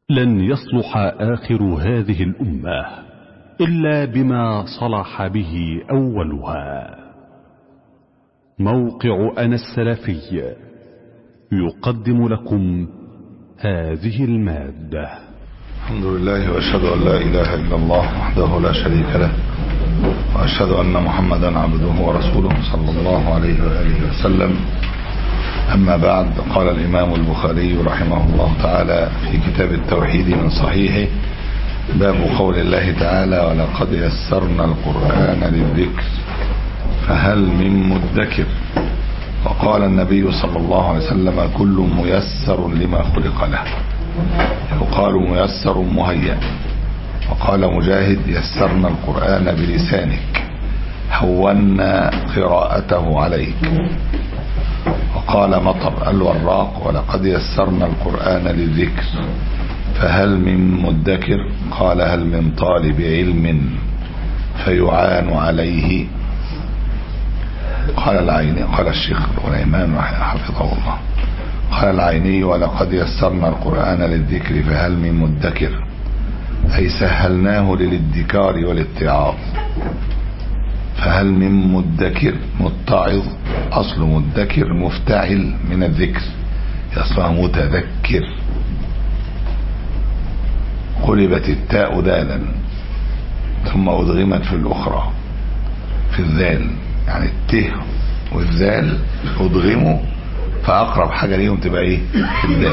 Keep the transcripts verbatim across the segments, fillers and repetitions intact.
لن يصلح آخر هذه الأمة إلا بما صلح به أولها. موقع أنا السلفي يقدم لكم هذه المادة. الحمد لله وأشهد أن لا إله إلا الله وحده لا شريك له، وأشهد أن محمدا عبده ورسوله صلى الله عليه وآله وسلم. أما بعد، قال الإمام البخاري رحمه الله تعالى في كتاب التوحيد من صحيحه: باب قول الله تعالى: ولقد يسرنا القرآن للذكر فهل من مدكر. وقال النبي صلى الله عليه وسلم: كل ميسر لما خلق له، يقال ميسر مهيأ. وقال مجاهد: يسرنا القرآن بلسانك، هونا قراءته عليك. وقال مطر الوراق: ولقد يسرنا القرآن للذكر فهل من مدكر. قال: هل من طالب علم فيعان عليه. قال العيني، قال الشيخ الإمام حفظه الله، قال العيني: ولقد يسرنا القرآن للذكر فهل من مدكر، أي سهلناه للادكار والاتعاظ. فهل من مدكر متعظ، أصل مدكر مفتعل من الذكر، أصلها متذكر. قلبت التاء دالا ثم أدغمت في الأخرى في الذال، يعني الته والذال أدغموا، فأقرب حاجة ليهم تبقى إيه؟ الذال.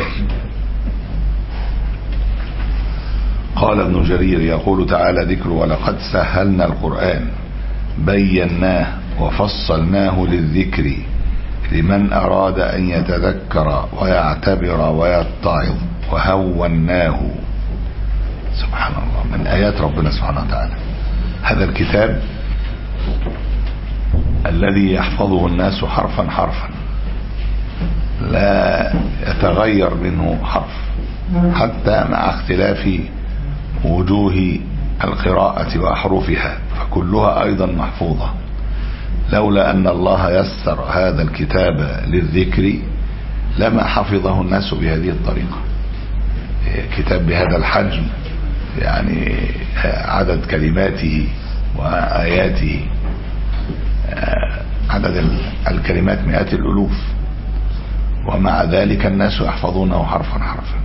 قال ابن جرير يقول تعالى ذكر: ولقد سهلنا القرآن بيناه وفصلناه للذكر لمن أراد أن يتذكر ويعتبر ويتعظ، وهوناه. سبحان الله، من آيات ربنا سبحانه وتعالى هذا الكتاب الذي يحفظه الناس حرفا حرفا، لا يتغير منه حرف حتى مع اختلاف وجوه القراءة وأحرفها، فكلها أيضا محفوظة. لولا أن الله يسر هذا الكتاب للذكر لما حفظه الناس بهذه الطريقة. كتاب بهذا الحجم، يعني عدد كلماته وآياته، عدد الكلمات مئات الألوف، ومع ذلك الناس يحفظونه حرفا حرفا.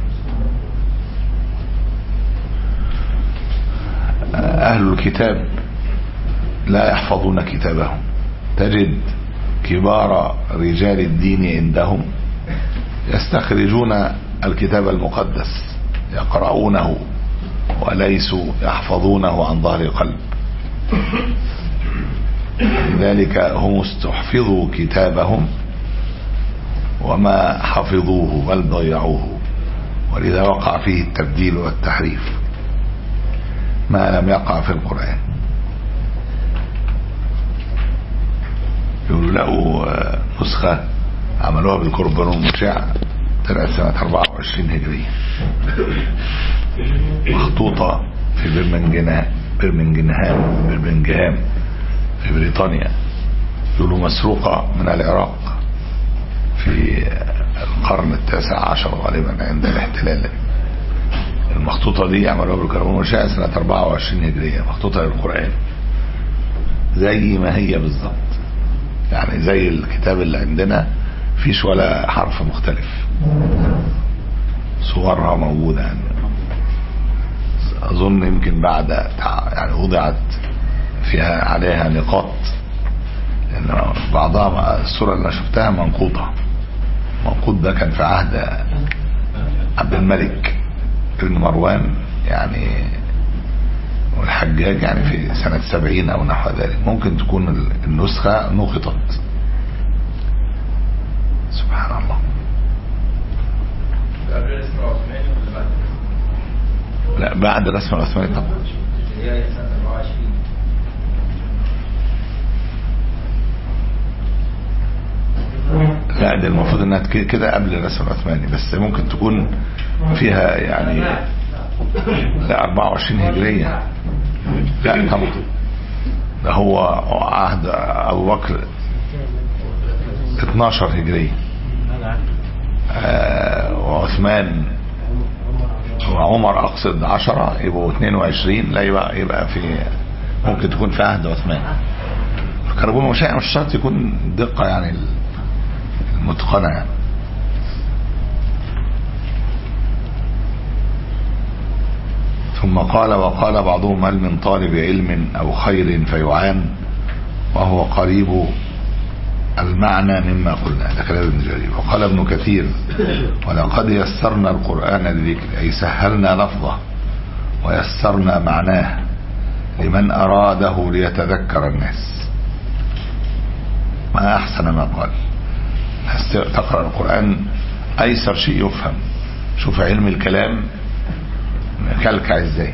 أهل الكتاب لا يحفظون كتابهم. تجد كبار رجال الدين عندهم يستخرجون الكتاب المقدس يقرؤونه وليسوا يحفظونه عن ظهر قلب. لذلك هم استحفظوا كتابهم وما حفظوه بل ضيعوه، ولذا وقع فيه التبديل والتحريف ما لم يقع في القرآن. يقولوا له نسخة عملوها بالكربون المشع، طلعت سنة أربعة وعشرين هجرية، مخطوطة في برمنجهام برمنجهام برمنجهام في بريطانيا. يقولوا مسروقة من العراق في القرن التاسع عشر غالبا عند الاحتلال. المخطوطة دي عملوها بالكربون المشع سنة أربعة وعشرين هجرية، مخطوطة للقرآن زي ما هي بالظبط، يعني زي الكتاب اللي عندنا، فيش ولا حرف مختلف، صورها موجودة. يعني أظن يمكن بعد يعني وضعت فيها عليها نقاط، لأن بعضها الصورة اللي أنا شفتها منقوطة. منقوط ده كان في عهد عبد الملك ابن مروان يعني والحجاج، يعني في سنة سبعين أو نحو ذلك. ممكن تكون النسخة نقطت. سبحان الله. لا، بعد الرسم العثماني طبعا. لا، دي المفروض انها كده قبل الرسم العثماني، بس ممكن تكون فيها يعني لا أربعة وعشرين هجرية. لا طبعا، ده هو عهد ابو بكر اتناشر هجرية، آه وعثمان وعمر اقصد عشرة يبقوا اتنين وعشرين، لا يبقى يبقى في ممكن تكون في عهد عثمان. الكربون مشاع مش شرط يكون دقة يعني المتقنة يعني. ثم قال وقال بعضهم هل من طالب علم او خير فيعان، وهو قريب المعنى مما قلنا. ده كلام ابن جرير. وقال ابن كثير ولقد يسرنا القرآن للذكر، أي سهلنا لفظه ويسرنا معناه لمن أراده ليتذكر الناس. ما أحسن ما قال، تقرأ القرآن أيسر شيء يفهم. شوف علم الكلام كلكع ازاي،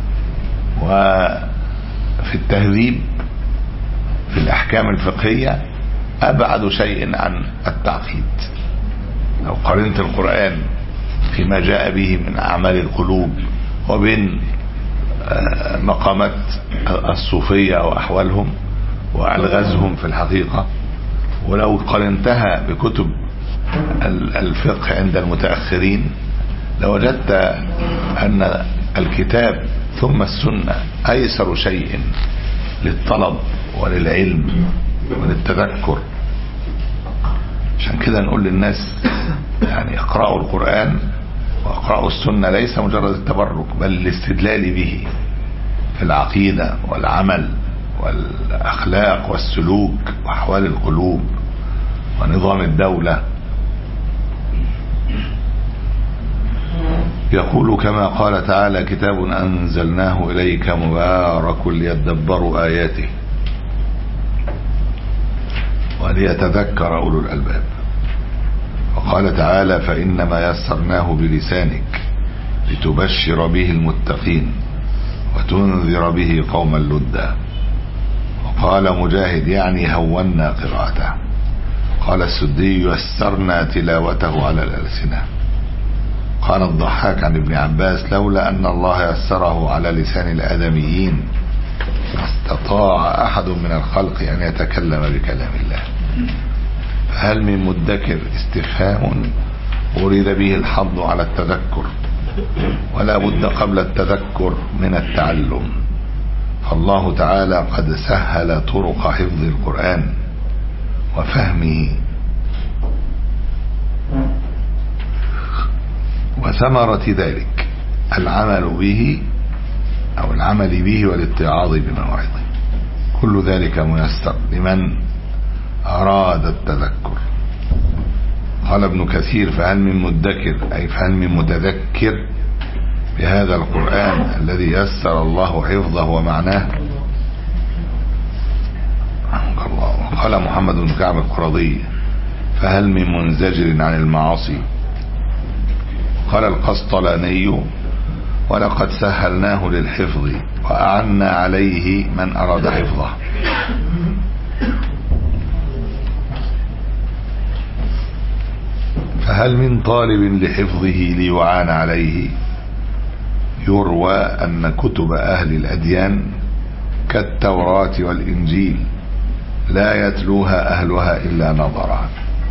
وفي التهذيب في الأحكام الفقهية أبعد شيء عن التعقيد. لو قارنت القرآن فيما جاء به من أعمال القلوب وبين مقامات الصوفية وأحوالهم وألغازهم في الحقيقة، ولو قارنتها بكتب الفقه عند المتأخرين لوجدت أن الكتاب ثم السنة أيسر شيء للطلب وللعلم وللتذكر. عشان كده نقول للناس يعني اقرأوا القرآن واقرأوا السنة، ليس مجرد التبرك بل الاستدلال به في العقيدة والعمل والأخلاق والسلوك وأحوال القلوب ونظام الدولة. يقول كما قال تعالى كتاب أنزلناه إليك مبارك ليدبروا آياته وليتذكر أولو الألباب. وقال تعالى فإنما يسرناه بلسانك لتبشر به المتقين وتنذر به قوما لدا. وقال مجاهد يعني هونا قراءته. قال السدي يسرنا تلاوته على الألسنة. قال الضحاك عن ابن عباس لولا أن الله يسره على لسان الآدميين ما استطاع أحد من الخلق أن يتكلم بكلام الله. فهل من مدكر استفهام أريد به الحظ على التذكر، ولا بد قبل التذكر من التعلم. فالله تعالى قد سهل طرق حفظ القرآن وفهمه، وثمرة ذلك العمل به أو العمل به والاتعاظ بمواعظه. كل ذلك ميسر لمن أراد التذكر. قال ابن كثير فهل من مدكر أي فهل من متذكر بهذا القرآن الذي يسر الله حفظه ومعناه. قال محمد بن كعب القرظي فهل من منزجر عن المعاصي. قال القسطلاني ولقد سهلناه للحفظ وأعنا عليه من أراد حفظه. فهل من طالب لحفظه ليعان عليه. يروى أن كتب أهل الأديان كالتوراة والإنجيل لا يتلوها أهلها إلا نظرا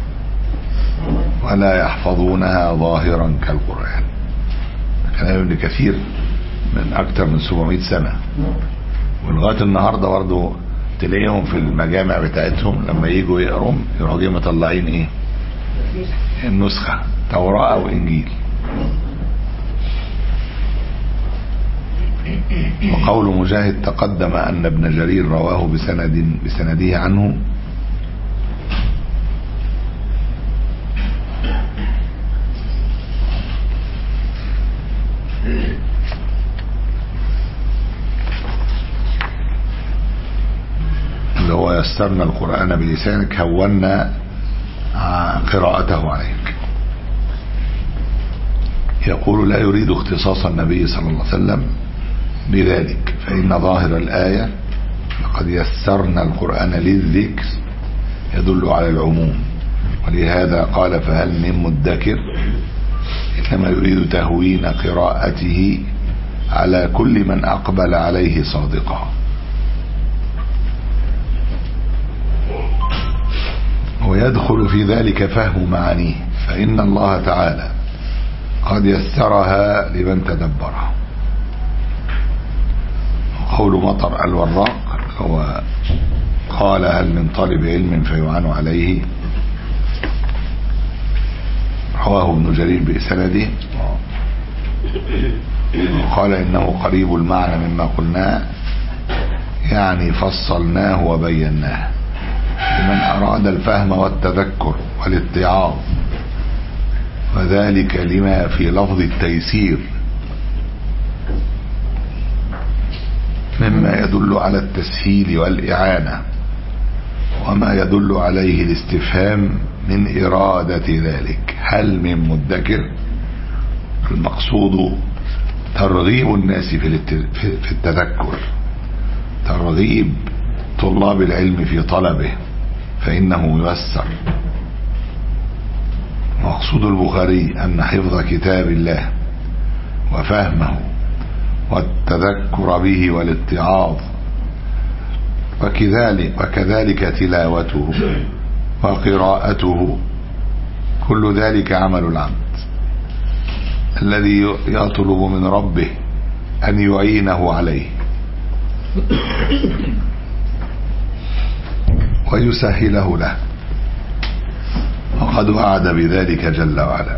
ولا يحفظونها ظاهرا كالقرآن. كلام ابن كثير من أكثر من سبعمائة سنة، ولغاية النهاردة برضه تلاقيهم في المجامع بتاعتهم لما يجوا يقروا يروحوا جايين مطلعين ايه النسخة توراة أو إنجيل. وقول مجاهد تقدم أن ابن جرير رواه بسند بسنده عنه اللي هو يسرنا القرآن بلسانك هونا قراءته عليك. يقول لا يريد اختصاص النبي صلى الله عليه وسلم بذلك، فإن ظاهر الآية لقد يسرنا القرآن للذكر يدل على العموم، ولهذا قال فهل من مدكر، إنما يريد تهوين قراءته على كل من أقبل عليه صادقا. ويدخل في ذلك فهم معانيه، فإن الله تعالى قد يسرها لمن تدبرها. قول مطر الوراق هو قال هل من طالب علم فيعان عليه؟ رواه ابن جرير بإسناده قال إنه قريب المعنى مما قلناه، يعني فصلناه وبيناه لمن أراد الفهم والتذكر والاتعاظ، وذلك لما في لفظ التيسير مما يدل على التسهيل والإعانة، وما يدل عليه الاستفهام من إرادة ذلك. هل من مدكر؟ المقصود ترغيب الناس في التذكر، ترغيب طلاب العلم في طلبه فإنه ييسر. مقصود البخاري أن حفظ كتاب الله وفهمه والتذكر به والاتعاظ وكذلك, وكذلك تلاوته وقراءته، كل ذلك عمل العبد الذي يطلب من ربه أن يعينه عليه ويسهله له، وقد وعد بذلك جل وعلا.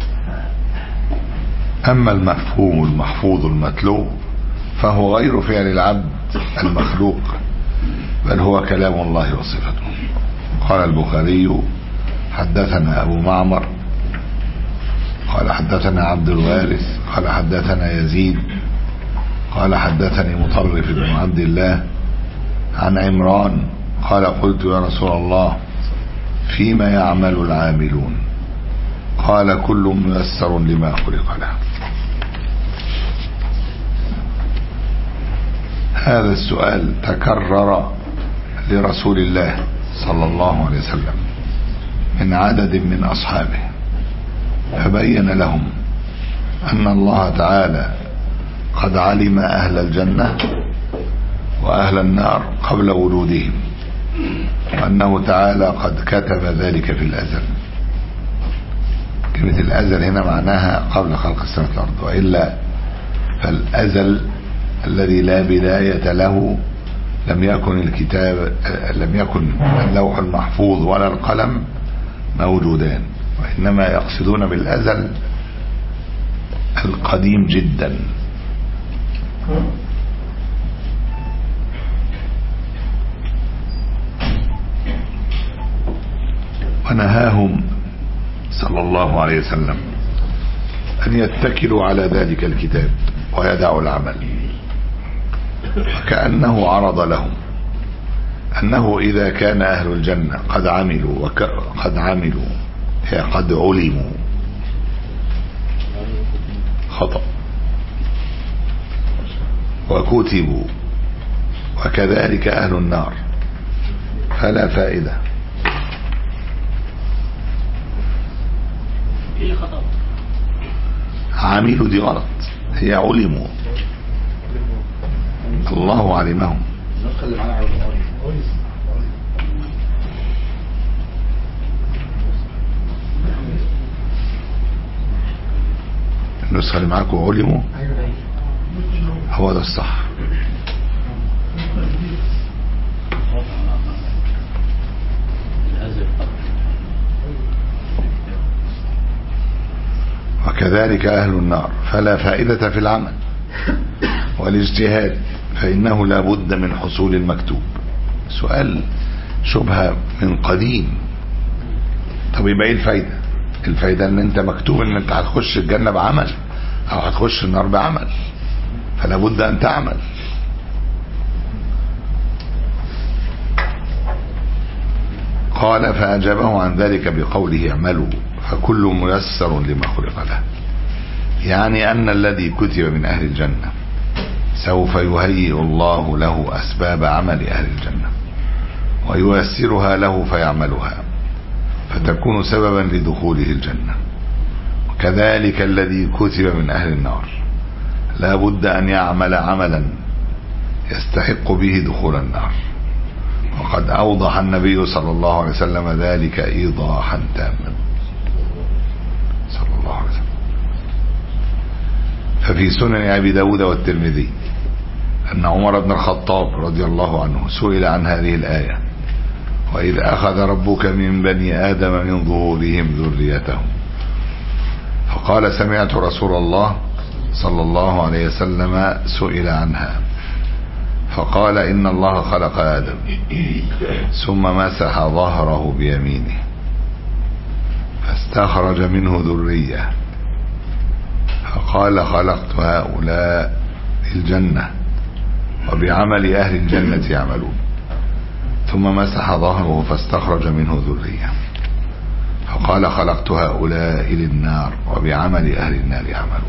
أما المفهوم المحفوظ المتلو فهو غير فعل العبد المخلوق، بل هو كلام الله وصفته. قال البخاري حدثنا أبو معمر قال حدثنا عبد الوارث قال حدثنا يزيد قال حدثني مطرف بن عبد الله عن عمران قال قلت يا رسول الله فيما يعمل العاملون؟ قال كل ميسر لما خلق له. هذا السؤال تكرر لرسول الله صلى الله عليه وسلم من عدد من أصحابه، فبين لهم أن الله تعالى قد علم أهل الجنة وأهل النار قبل وجودهم، وأنه تعالى قد كتب ذلك في الأزل. كلمة الأزل هنا معناها قبل خلق السماوات والأرض، وإلا فالأزل الذي لا بداية له لم يكن الكتاب لم يكن اللوح المحفوظ ولا القلم موجودان، وإنما يقصدون بالأزل القديم جدا. ونهاهم صلى الله عليه وسلم أن يتكلوا على ذلك الكتاب ويدعوا العمل، وكأنه عرض لهم أنه إذا كان أهل الجنة قد عملوا وقد عملوا هي قد علموا خطأ وكتبوا، وكذلك أهل النار، فلا فائدة. عملوا دي غلط، هي علموا، الله علمهم. النسخة اللي معاكم علموا، هو ده الصح. وكذلك أهل النار، فلا فائدة في العمل والاجتهاد، فإنه لا بد من حصول المكتوب. سؤال شبهة من قديم. طب يبقى ايه الفايدة؟ الفايدة ان انت مكتوب ان انت هتخش الجنة بعمل او هتخش النار بعمل، فلا بد ان تعمل. قال فأجابه عن ذلك بقوله اعملوا فكل ميسر لما خلق له، يعني أن الذي كتب من أهل الجنة سوف يهيئ الله له أسباب عمل أهل الجنة وييسرها له فيعملها، فتكون سببا لدخوله الجنة. وكذلك الذي كتب من أهل النار لا بد أن يعمل عملا يستحق به دخول النار، وقد أوضح النبي صلى الله عليه وسلم ذلك إيضاحا تاما صلى الله عليه وسلم. ففي سنن أبي داود والترمذي أن عمر بن الخطاب رضي الله عنه سئل عن هذه الآية: وإذ أخذ ربك من بني آدم من ظهورهم ذريتهم، فقال: سمعت رسول الله صلى الله عليه وسلم سئل عنها فقال: إن الله خلق آدم ثم مسح ظهره بيمينه فاستخرج منه ذرية فقال: خلقت هؤلاء الجنة وبعمل أهل الجنة يعملون، ثم مسح ظهره فاستخرج منه ذرية فقال: خلقت هؤلاء للنار وبعمل أهل النار يعملون.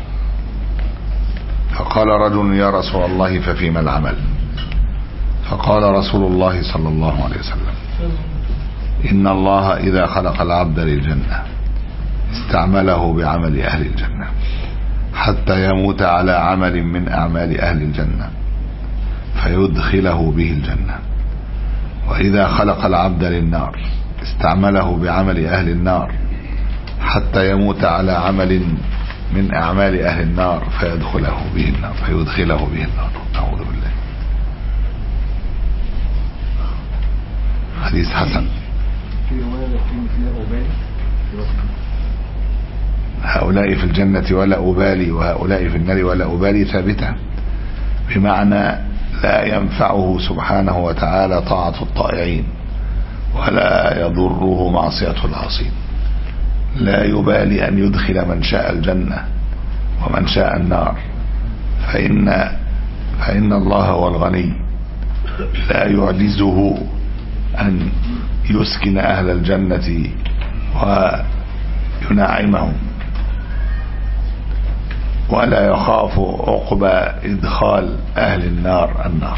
فقال رجل: يا رسول الله ففيما العمل؟ فقال رسول الله صلى الله عليه وسلم: إن الله إذا خلق العبد للجنة استعمله بعمل أهل الجنة حتى يموت على عمل من أعمال أهل الجنة فيدخله به الجنة، وإذا خلق العبد للنار استعمله بعمل أهل النار حتى يموت على عمل من أعمال أهل النار فيدخله به النار فيدخله به النار. أعوذ بالله. حديث حسن. هؤلاء في الجنة ولا أبالي وهؤلاء في النار ولا أبالي ثابتة، بمعنى لا ينفعه سبحانه وتعالى طاعة الطائعين ولا يضره معصية العاصين، لا يبالي أن يدخل من شاء الجنة ومن شاء النار، فإن, فإن الله هو الغني لا يعجزه أن يسكن أهل الجنة وينعمهم، ولا يخاف عقب إدخال أهل النار النار،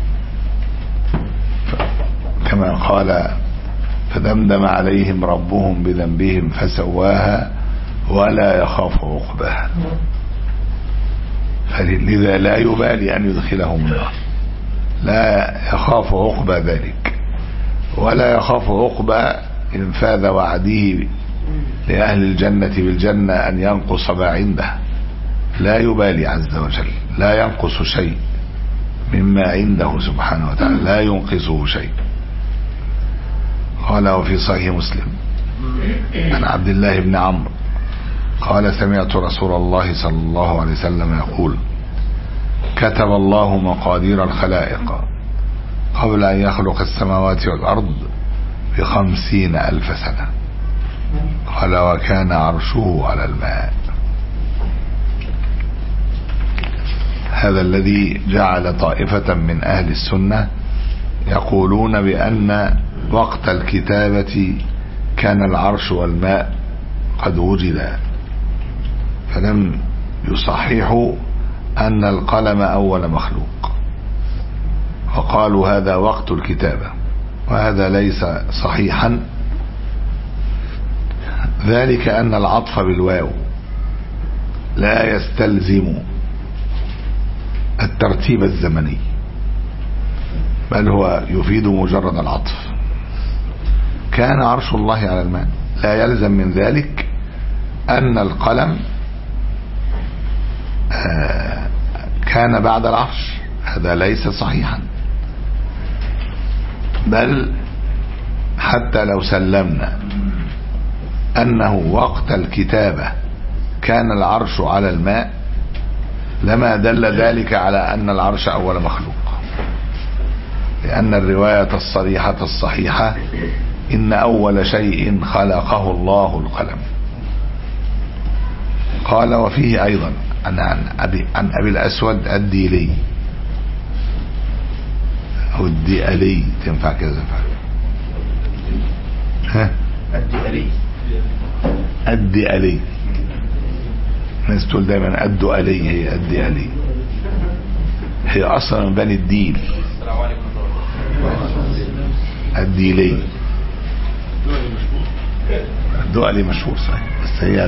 كما قال: فدمدم عليهم ربهم بذنبهم فسواها ولا يخاف عقباها. فلذا لا يبالي أن يدخلهم النار، لا يخاف عقبى ذلك، ولا يخاف عقبى انفاذ وعده لأهل الجنة بالجنة أن ينقص ما عنده، لا يبالي عز وجل، لا ينقص شيء مما عنده سبحانه وتعالى، لا ينقصه شيء. قال: وفي صحيح مسلم عن عبد الله بن عمرو قال: سمعت رسول الله صلى الله عليه وسلم يقول: كتب الله مقادير الخلائق قبل أن يخلق السماوات والأرض بخمسين ألف سنة. قال: وكان عرشه على الماء. هذا الذي جعل طائفة من أهل السنة يقولون بأن وقت الكتابة كان العرش والماء قد وجدا، فلم يصححوا أن القلم أول مخلوق، وقالوا هذا وقت الكتابة، وهذا ليس صحيحا، ذلك أن العطف بالواو لا يستلزم الترتيب الزمني، بل هو يفيد مجرد العطف. كان عرش الله على الماء، لا يلزم من ذلك أن القلم كان بعد العرش، هذا ليس صحيحا، بل حتى لو سلمنا أنه وقت الكتابة كان العرش على الماء لما دل ذلك على أن العرش أول مخلوق، لأن الرواية الصريحة الصحيحة: إن أول شيء خلقه الله القلم. قال: وفيه أيضا عن أبي, عن أبي الأسود الديلي أو الديالي، تنفع كذا؟ ها؟ الديالي الديالي الناس تقول دايما الدؤلي، هي الديالي، هي أصلا من بني الديل. الديلي الدؤلي مشهور صحيح، بس هي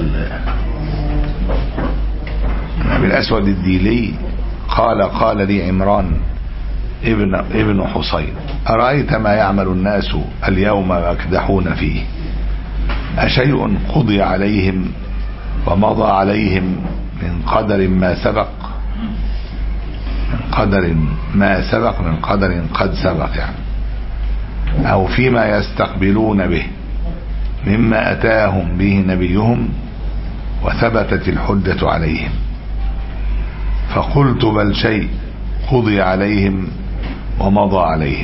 أبي الأسود الديلي قال: قال لي عمران ابن ابن حصين: أرأيت ما يعمل الناس اليوم يكدحون فيه، أشيء قضي عليهم ومضى عليهم من قدر ما سبق، من قدر ما سبق من قدر قد سبق يعني، أو فيما يستقبلون به مما أتاهم به نبيهم وثبتت الحجة عليهم. فقلت بل شيء قضي عليهم ومضى عليهم.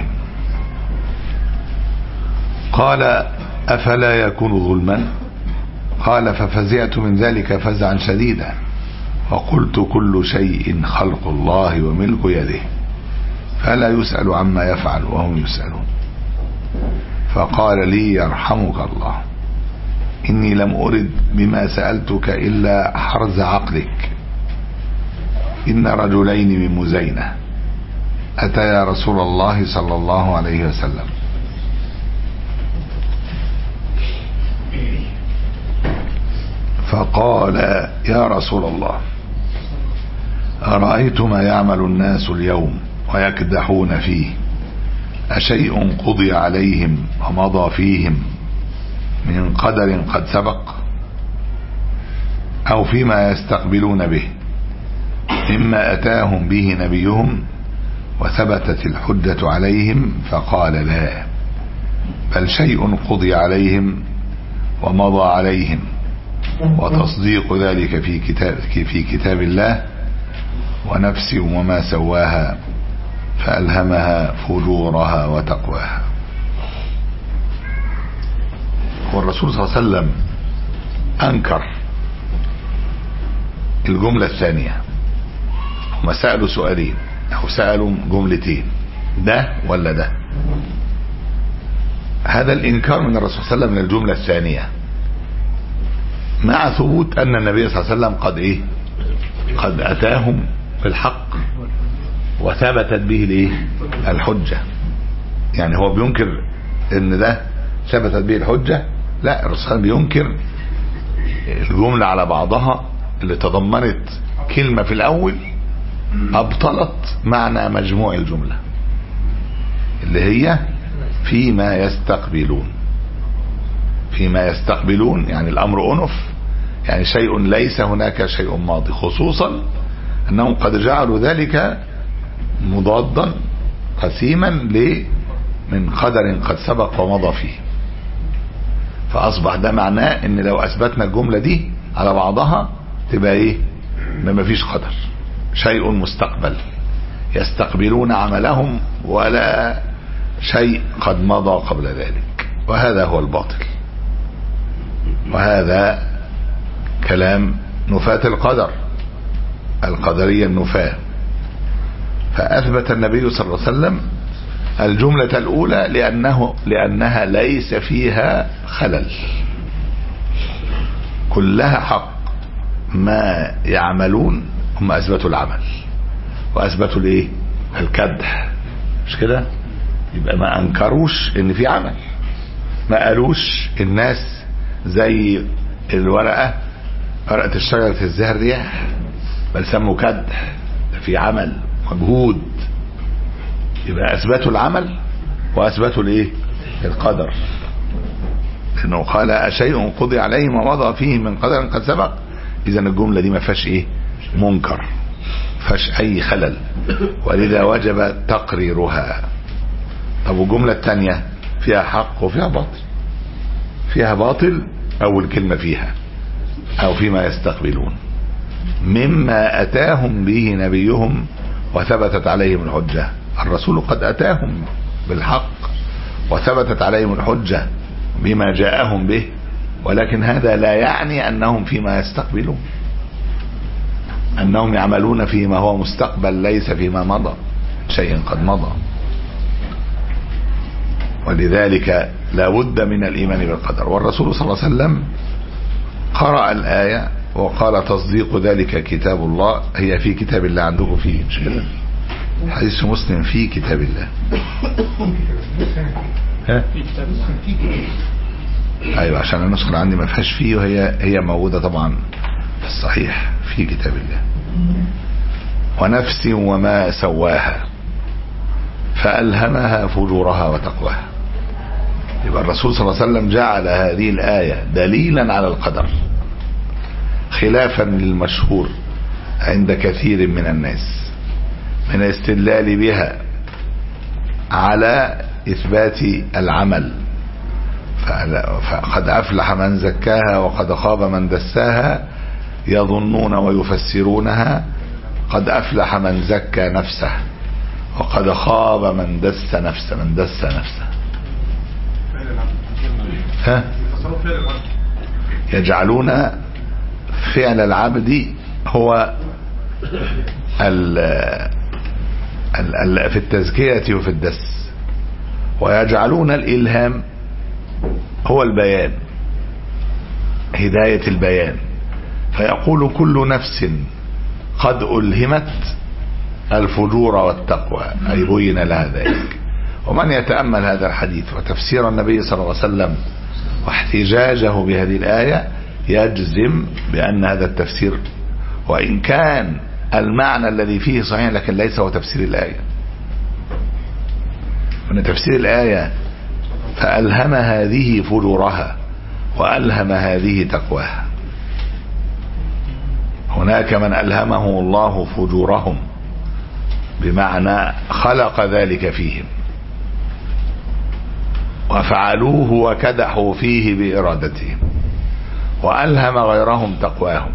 قال أفلا يكون ظلما؟ قال ففزعت من ذلك فزعا شديدا وقلت كل شيء خلق الله وملك يده فلا يسأل عما يفعل وهم يسألون. فقال لي يرحمك الله إني لم أرد بما سألتك إلا حرز عقلك. إن رجلين من مزينة أتيا رسول الله صلى الله عليه وسلم فقال يا رسول الله أرأيت ما يعمل الناس اليوم ويكدحون فيه أشيء قضي عليهم ومضى فيهم من قدر قد سبق أو فيما يستقبلون به مما أتاهم به نبيهم وثبتت الحجة عليهم؟ فقال لا، بل شيء قضي عليهم ومضى عليهم وتصديق ذلك في كتاب, في كتاب الله ونفس وما سواها فألهمها فجورها وتقواها. والرسول صلى الله عليه وسلم أنكر الجملة الثانية. هم سألوا سؤالين أو سألوا جملتين، ده ولا ده. هذا الإنكار من الرسول صلى الله عليه وسلم من الجملة الثانية مع ثبوت أن النبي صلى الله عليه وسلم قد إيه قد أتاهم بالحق وثبتت به الإيه الحجة. يعني هو بينكر ان ده ثبتت به الحجة؟ لا، الرسول بينكر الجملة على بعضها اللي تضمنت كلمة في الأول أبطلت معنى مجموع الجملة اللي هي فيما يستقبلون. فيما يستقبلون يعني الأمر أنف، يعني شيء ليس هناك شيء ماضي، خصوصا أنهم قد جعلوا ذلك مضادا قسيما من قدر قد سبق ومضى فيه. فأصبح ده معناه ان لو أثبتنا الجملة دي على بعضها تبقى ايه؟ ما فيش قدر، شيء مستقبل يستقبلون عملهم ولا شيء قد مضى قبل ذلك. وهذا هو الباطل، وهذا كلام نفاة القدر، القدرية النفاة. فأثبت النبي صلى الله عليه وسلم الجملة الأولى لأنه لأنها ليس فيها خلل، كلها حق. ما يعملون هم أثبتوا العمل وأثبتوا الايه؟ الكدح، مش كده؟ يبقى ما أنكروش إن في عمل، ما قالوش الناس زي الورقة ورقة الشجرة الزهر رياح، بل سموا كدح، في عمل مجهود. يبقى أثبتوا العمل وأثبتوا الايه؟ القدر. لأنه قال أشيء قضي عليهم ومضى فيه من قدر قد سبق. إذا الجملة دي ما فيهاش ايه؟ منكر، ما فيهاش أي خلل، ولذا وجب تقريرها. طب والجملة الثانية فيها حق وفيها باطل. فيها باطل أول كلمة فيها أو فيما يستقبلون مما أتاهم به نبيهم وثبتت عليهم الحجة. الرسول قد أتاهم بالحق وثبتت عليهم الحجة بما جاءهم به، ولكن هذا لا يعني أنهم فيما يستقبلون، أنهم يعملون فيما هو مستقبل ليس فيما مضى، شيء قد مضى. ولذلك لا بد من الإيمان بالقدر. والرسول صلى الله عليه وسلم قرأ الآية وقال تصديق ذلك كتاب الله. هي في كتاب الله عندكم فيه، مش كده؟ حديث مسلم في كتاب الله. ها؟ ايوه، عشان النسخة عندي ما فيهاش فيه، وهي هي موجودة طبعا في الصحيح في كتاب الله. ونفس وما سواها فألهمها فجورها وتقواها. يبقى الرسول صلى الله عليه وسلم جعل هذه الآية دليلا على القدر، خلافا للمشهور عند كثير من الناس من الاستدلال بها على إثبات العمل، فقد أفلح من زكاها وقد خاب من دساها، يظنون ويفسرونها قد أفلح من زكى نفسه وقد خاب من دس نفسه من دس نفسه ها؟ يجعلون فعل العبد هو ال ال في التزكية وفي الدس، ويجعلون الإلهام هو البيان، هداية البيان، فيقول كل نفس قد ألهمت الفجور والتقوى، أي بين لها ذلك. ومن يتأمل هذا الحديث وتفسير النبي صلى الله عليه وسلم واحتجاجه بهذه الآية يجزم بأن هذا التفسير، وإن كان المعنى الذي فيه صحيح، لكن ليس هو تفسير الآية. من تفسير الآية فألهم هذه فجورها وألهم هذه تقواها. هناك من ألهمه الله فجورهم بمعنى خلق ذلك فيهم وفعلوه وكدحوا فيه بإرادتهم، وألهم غيرهم تقواهم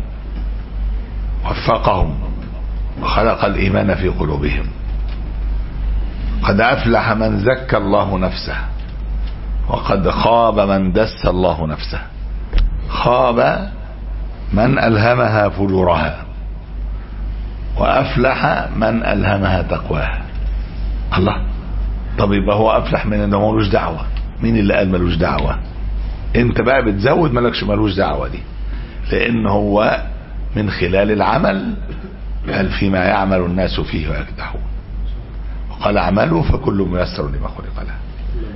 وفقهم وخلق الإيمان في قلوبهم. قد أفلح من زكى الله نفسه وقد خاب من دس الله نفسه. خاب من ألهمها فجورها وأفلح من ألهمها تقواها. الله، طب يبقى هو أفلح من انه ملوش دعوة. مين اللي قال ملوش دعوة؟ انت بقى بتزود ملكش ملوش دعوة دي، لان هو من خلال العمل قال فيما يعمل الناس فيه ويكدحون، وقال اعملوا فكل ميسر لما خلق له.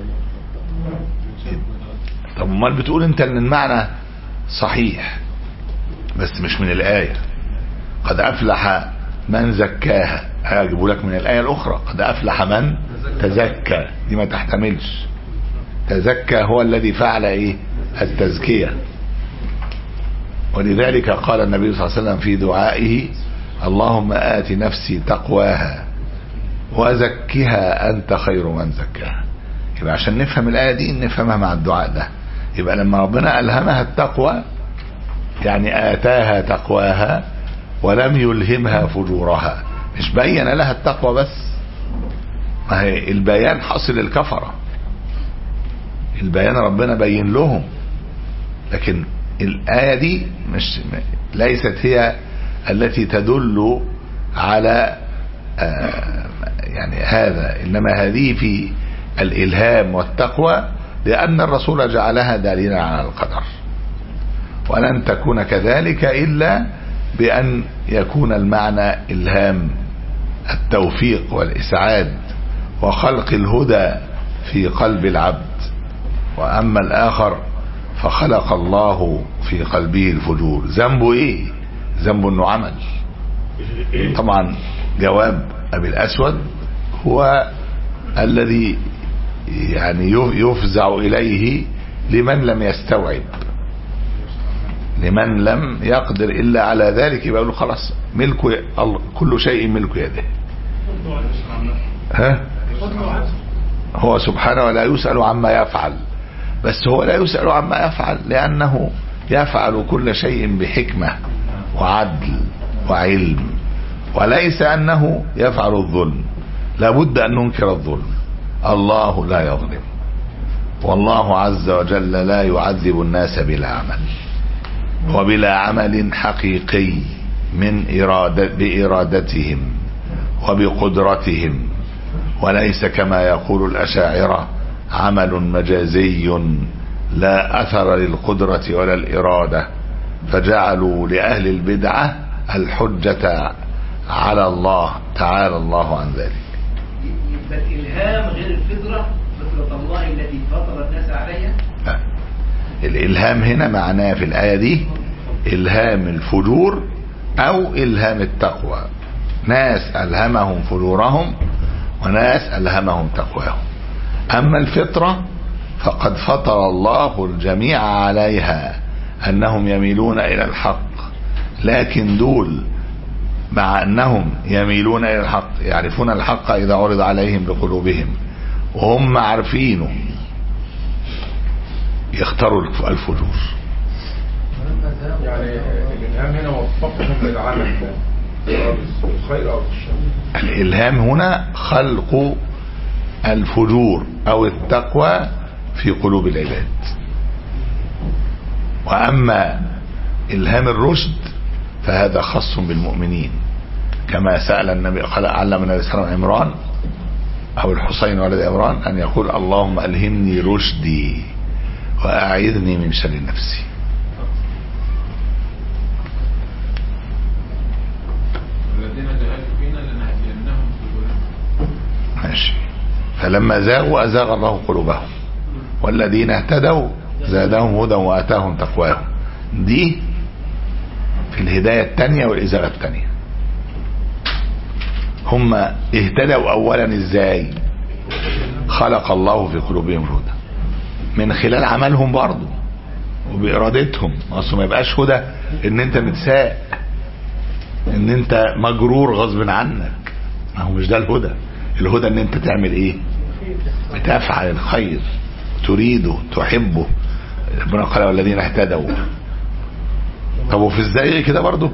طب امال بتقول انت ان المعنى صحيح بس مش من الآية. قد أفلح من زكاها، هجيبوا لك من الآية الأخرى قد أفلح من تزكى، دي ما تحتملش. تزكى هو الذي فعل ايه؟ التزكية. ولذلك قال النبي صلى الله عليه وسلم في دعائه اللهم آت نفسي تقواها وزكها أنت خير من زكاها. يبقى عشان نفهم الآية دي نفهمها مع الدعاء ده. يبقى لما ربنا ألهمها التقوى يعني آتاها تقواها ولم يلهمها فجورها، مش بين لها التقوى بس، ما هي البيان حصل الكفرة، البيان ربنا بين لهم، لكن الآية دي مش ليست هي التي تدل على آه يعني هذا، إنما هذه في الإلهام والتقوى، لأن الرسول جعلها دليلا على القدر، ولن تكون كذلك إلا بأن يكون المعنى إلهام التوفيق والإسعاد وخلق الهدى في قلب العبد. وأما الآخر فخلق الله في قلبه الفجور. ذنبه إيه؟ ذنبه أنه عمل. طبعا جواب أبي الأسود هو الذي يعني يفزع إليه لمن لم يستوعب، لمن لم يقدر إلا على ذلك، يبقى له خلاص ملكه كل شيء ملك يده. ها؟ هو سبحانه ولا يسأل عما يفعل، بس هو لا يسأل عما يفعل لأنه يفعل كل شيء بحكمة وعدل وعلم، وليس أنه يفعل الظلم. لابد أن ننكر الظلم. الله لا يظلم، والله عز وجل لا يعذب الناس بلا عمل، وبلا عمل حقيقي من إرادة بإرادتهم وبقدرتهم، وليس كما يقول الأشاعرة عمل مجازي لا أثر للقدرة ولا الإرادة، فجعلوا لأهل البدعة الحجة على الله تعالى الله عن ذلك. يبقى الإلهام غير الفطرة، فطرة الله التي فطر الناس عليها. لا. الإلهام هنا معناه في الآية دي إلهام الفجور أو إلهام التقوى. ناس ألهمهم فجورهم وناس ألهمهم تقواهم. أما الفطرة فقد فطر الله الجميع عليها أنهم يميلون إلى الحق، لكن دول مع أنهم يميلون إلى الحق، يعرفون الحق إذا عرض عليهم بقلوبهم وهم عارفينه يختاروا الفجور. يعني الإلهام هنا وفقهم للعمل الخير أو الشر. الإلهام هنا خلق الفجور أو التقوى في قلوب العباد. وأما إلهام الرشد فهذا خاص بالمؤمنين، كما سأل النبي قال علم النبي صلى الله عليه وسلم عمران أو الحسين ولد عمران أن يقول اللهم ألهمني رشدي وأعذني من شر نفسي. الذين جاهدوا فينا لنهدينهم سبلنا. ماشي. فلما زاغوا أزاغ الله قلوبهم والذين اهتدوا زادهم هدى وآتاهم تقواهم. دي في الهداية الثانية والإزاغة الثانية. هم اهتدوا أولا ازاي؟ خلق الله في قلوبهم هدى من خلال عملهم برضو وبإرادتهم. اصلا ما يبقاش هدى ان انت متساء، ان انت مجرور غصب عنك، ما هو مش ده الهدى. الهدى ان انت تعمل ايه؟ بتفعل الخير، تريده، تحبه. ربنا قال والذين اهتدوا. طب وفي الزيغ كده برضو؟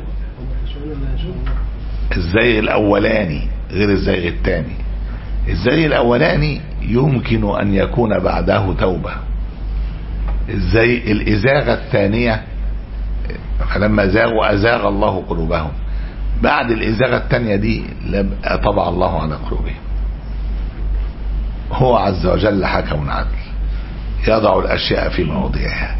الزيغ الاولاني غير الزيغ الثاني. الزيغ الاولاني يمكن ان يكون بعده توبة. الزيغ الازاغة الثانية فلما زاغوا ازاغ الله قلوبهم. بعد الازاغة الثانية دي طبع الله على قلوبهم. هو عز وجل حكم عدل يضع الاشياء في مواضعها،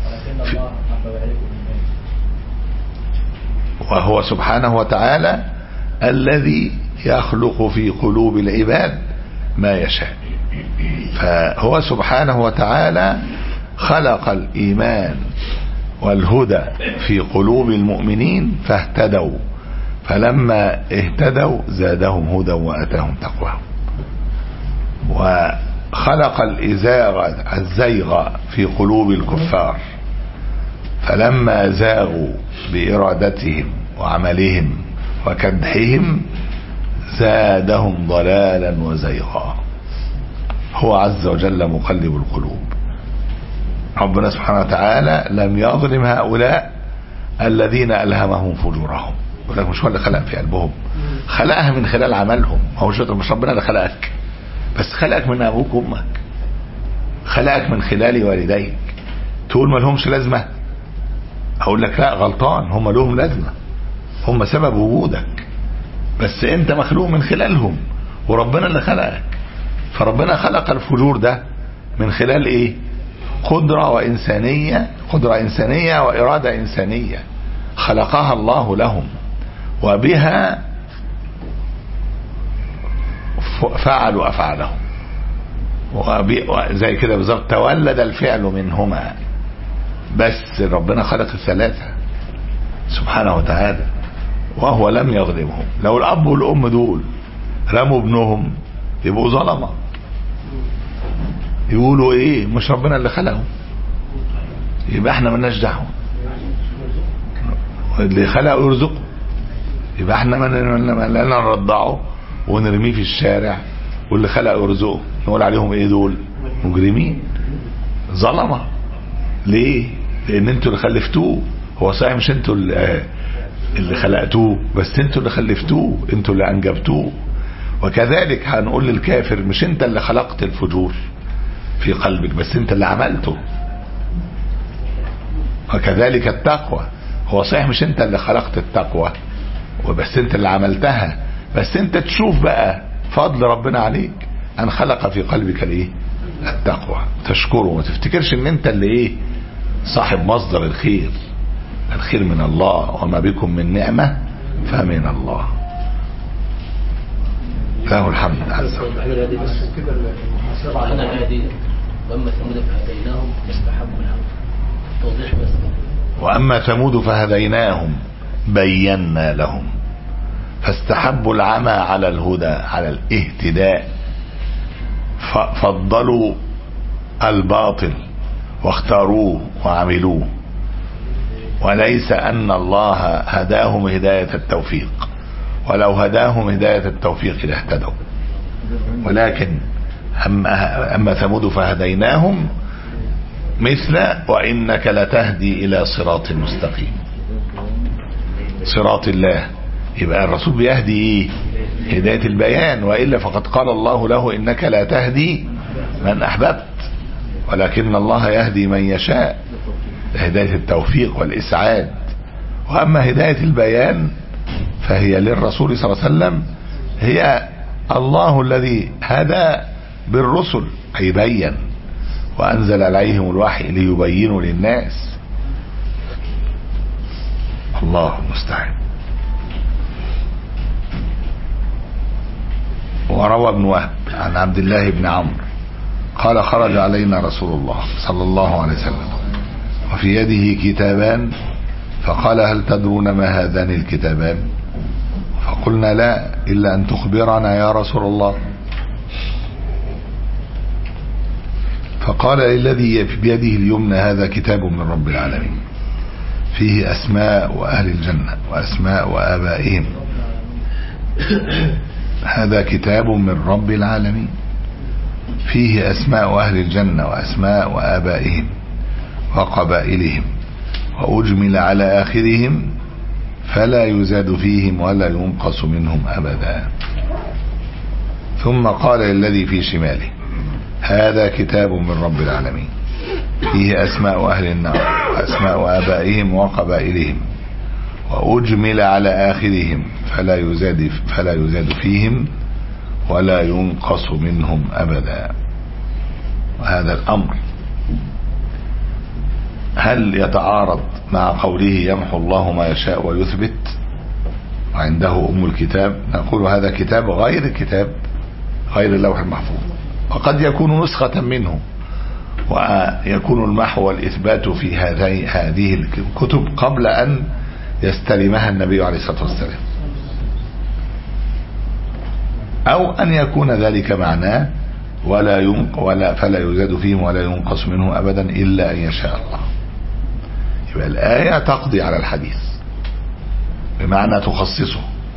وهو سبحانه وتعالى الذي يخلق في قلوب العباد ما يشاء. فهو سبحانه وتعالى خلق الإيمان والهدى في قلوب المؤمنين فاهتدوا، فلما اهتدوا زادهم هدى وآتاهم تقواهم. وخلق الإزاغ الزيغ في قلوب الكفار فلما زاغوا بإرادتهم وعملهم وكدحهم زادهم ضلالا وزيغا. هو عز وجل مقلب القلوب. ربنا سبحانه وتعالى لم يظلم هؤلاء الذين ألهمهم فجورهم، ولكن مش هو اللي خلق في قلبهم، خلقها من خلال عملهم. هو مش ربنا اللي خلقك، بس خلقك من أبوك وأمك، خلقك من خلال والديك. تقول ما لهمش لازمة؟ أقول لك لا، غلطان، هم لهم لازمة، هم سبب وجودك، بس انت مخلوق من خلالهم وربنا اللي خلقك. فربنا خلق الفجور ده من خلال ايه؟ قدرة وإنسانية، قدرة إنسانية وإرادة إنسانية خلقها الله لهم، وبها فعلوا أفعالهم، زي كده بالظبط تولد الفعل منهما. بس ربنا خلق الثلاثة سبحانه وتعالى وهو لم يظلمهم. لو الأب والأم دول رموا ابنهم يبقوا ظلمة، يقولوا ايه؟ مش ربنا اللي خلقهم، يبقى احنا مالناش دعوه، اللي خلقه يرزقه، يبقى احنا ما لنا نرضعه ونرميه في الشارع، واللي خلقه يرزقه نقول عليهم ايه؟ دول مجرمين ظلمة. ليه؟ لان انتوا اللي خلفتوه. هو صحيح مش انتوا اللي, اللي خلقتوه، بس انتوا اللي خلفتوه، انتوا اللي انجبتوه. وكذلك هنقول للكافر مش انت اللي خلقت الفجور في قلبك، بس انت اللي عملته. وكذلك التقوى، هو صحيح مش انت اللي خلقت التقوى وبس انت اللي عملتها، بس انت تشوف بقى فضل ربنا عليك ان خلق في قلبك الايه؟ التقوى، تشكره وما تفتكرش ان انت اللي ايه؟ صاحب مصدر الخير. الخير من الله، وما بكم من نعمة فمن الله، له الحمد عز وجل. واما ثمود فهديناهم فاستحبوا العمى. توضيح بس. واما ثمود فهديناهم بينا لهم فاستحبوا العمى على الهدى، على الاهتداء، ففضلوا الباطل واختاروه وعملوه، وليس ان الله هداهم هداية التوفيق، ولو هداهم هداية التوفيق لاهتدوا، ولكن أما, أما ثمود فهديناهم مثل وإنك لتهدي إلى صراط مستقيم، صراط الله. يبقى الرسول بيهدي ايه؟ هداية البيان، وإلا فقد قال الله له إنك لا تهدي من أحببت ولكن الله يهدي من يشاء، هداية التوفيق والإسعاد. وأما هداية البيان فهي للرسول صلى الله عليه وسلم، هي الله الذي هدى بالرسل أي بين وأنزل عليهم الوحي ليبينوا للناس. الله المستعان. وروى ابن وهب عن عبد الله بن عمرو قال خرج علينا رسول الله صلى الله عليه وسلم وفي يده كتابان فقال هل تدرون ما هذان الكتابان؟ فقلنا لا إلا أن تخبرنا يا رسول الله. فقال الذي بيده اليمنى هذا كتاب من رب العالمين فيه أسماء أهل الجنة وأسماء وآبائهم، هذا كتاب من رب العالمين فيه أسماء أهل الجنة وأسماء وآبائهم وقبائلهم وأجمل على آخرهم فلا يزاد فيهم ولا ينقص منهم أبدا. ثم قال الذي في شماله هذا كتاب من رب العالمين فيه أسماء أهل النار وأسماء آبائهم وقبائلهم وأجمل على آخرهم فلا يزاد فلا يزاد فيهم ولا ينقص منهم أبدا. وهذا الأمر هل يتعارض مع قوله يمحو الله ما يشاء ويثبت وعنده أم الكتاب؟ نقول هذا كتاب غير كتاب غير اللوح المحفوظ، وقد يكون نسخة منه، ويكون المحو والإثبات في هذه هذه الكتب قبل أن يستلمها النبي عليه الصلاة والسلام، أو أن يكون ذلك معناه ولا ينق ولا فلا يزاد فيهم ولا ينقص منه أبدا إلا أن يشاء الله. يبقى الآية تقضي على الحديث بمعنى تخصصه.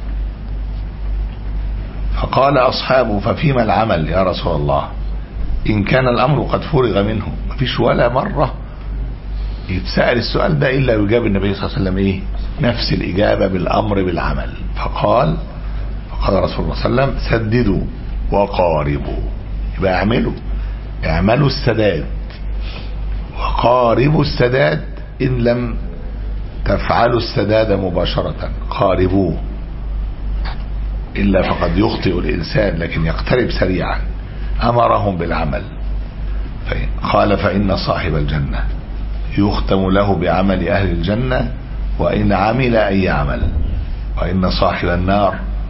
فقال أصحابه ففيما العمل يا رسول الله إن كان الأمر قد فرغ منه؟ مفيش ولا مرة يتسأل السؤال ده إلا يجاب النبي صلى الله عليه وسلم إيه؟ نفس الإجابة بالأمر بالعمل. فقال فقال رسول الله صلى الله عليه وسلم سددوا وقاربوا، يبقى اعملوا اعملوا السداد وقاربوا السداد، إن لم تفعلوا السداد مباشرة قاربوه، إلا فقد يخطئ الإنسان لكن يقترب سريعا. أمرهم بالعمل. قال فإن صاحب الجنة يختم له بعمل أهل الجنة وإن عمل أي عمل، وإن صاحب النار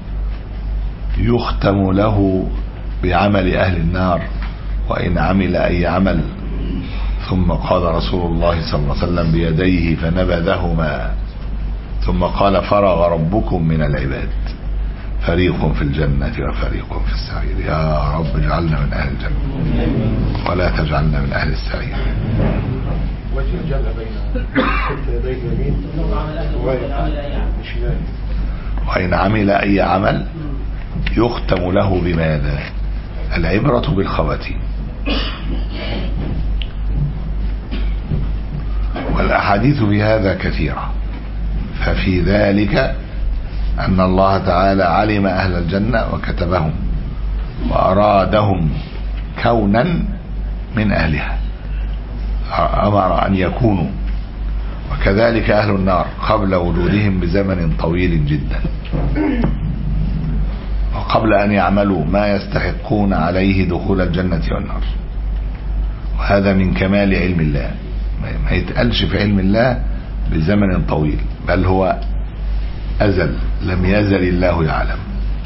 يختم له بعمل أهل النار وإن عمل أي عمل. ثم قال رسول الله صلى الله عليه وسلم بيديه فنبذهما ثم قال فرغ ربكم من العباد فريق في الجنة وفريق في السعير. يا رب اجعلنا من أهل الجنة ولا تجعلنا من أهل السعير. وجه الجنة بين يدي اليمين وشمال. وإن عمل أي عمل يختم له بماذا؟ العبرة بالخواتيم. والأحاديث في هذا كثيرة، ففي ذلك أن الله تعالى علم أهل الجنة وكتبهم وأرادهم كونا من أهلها، أمر أن يكونوا، وكذلك أهل النار قبل وجودهم بزمن طويل جدا وقبل أن يعملوا ما يستحقون عليه دخول الجنة والنار. وهذا من كمال علم الله، ما يتقالش في علم الله بزمن طويل، بل هو أزل، لم يزل الله يعلم.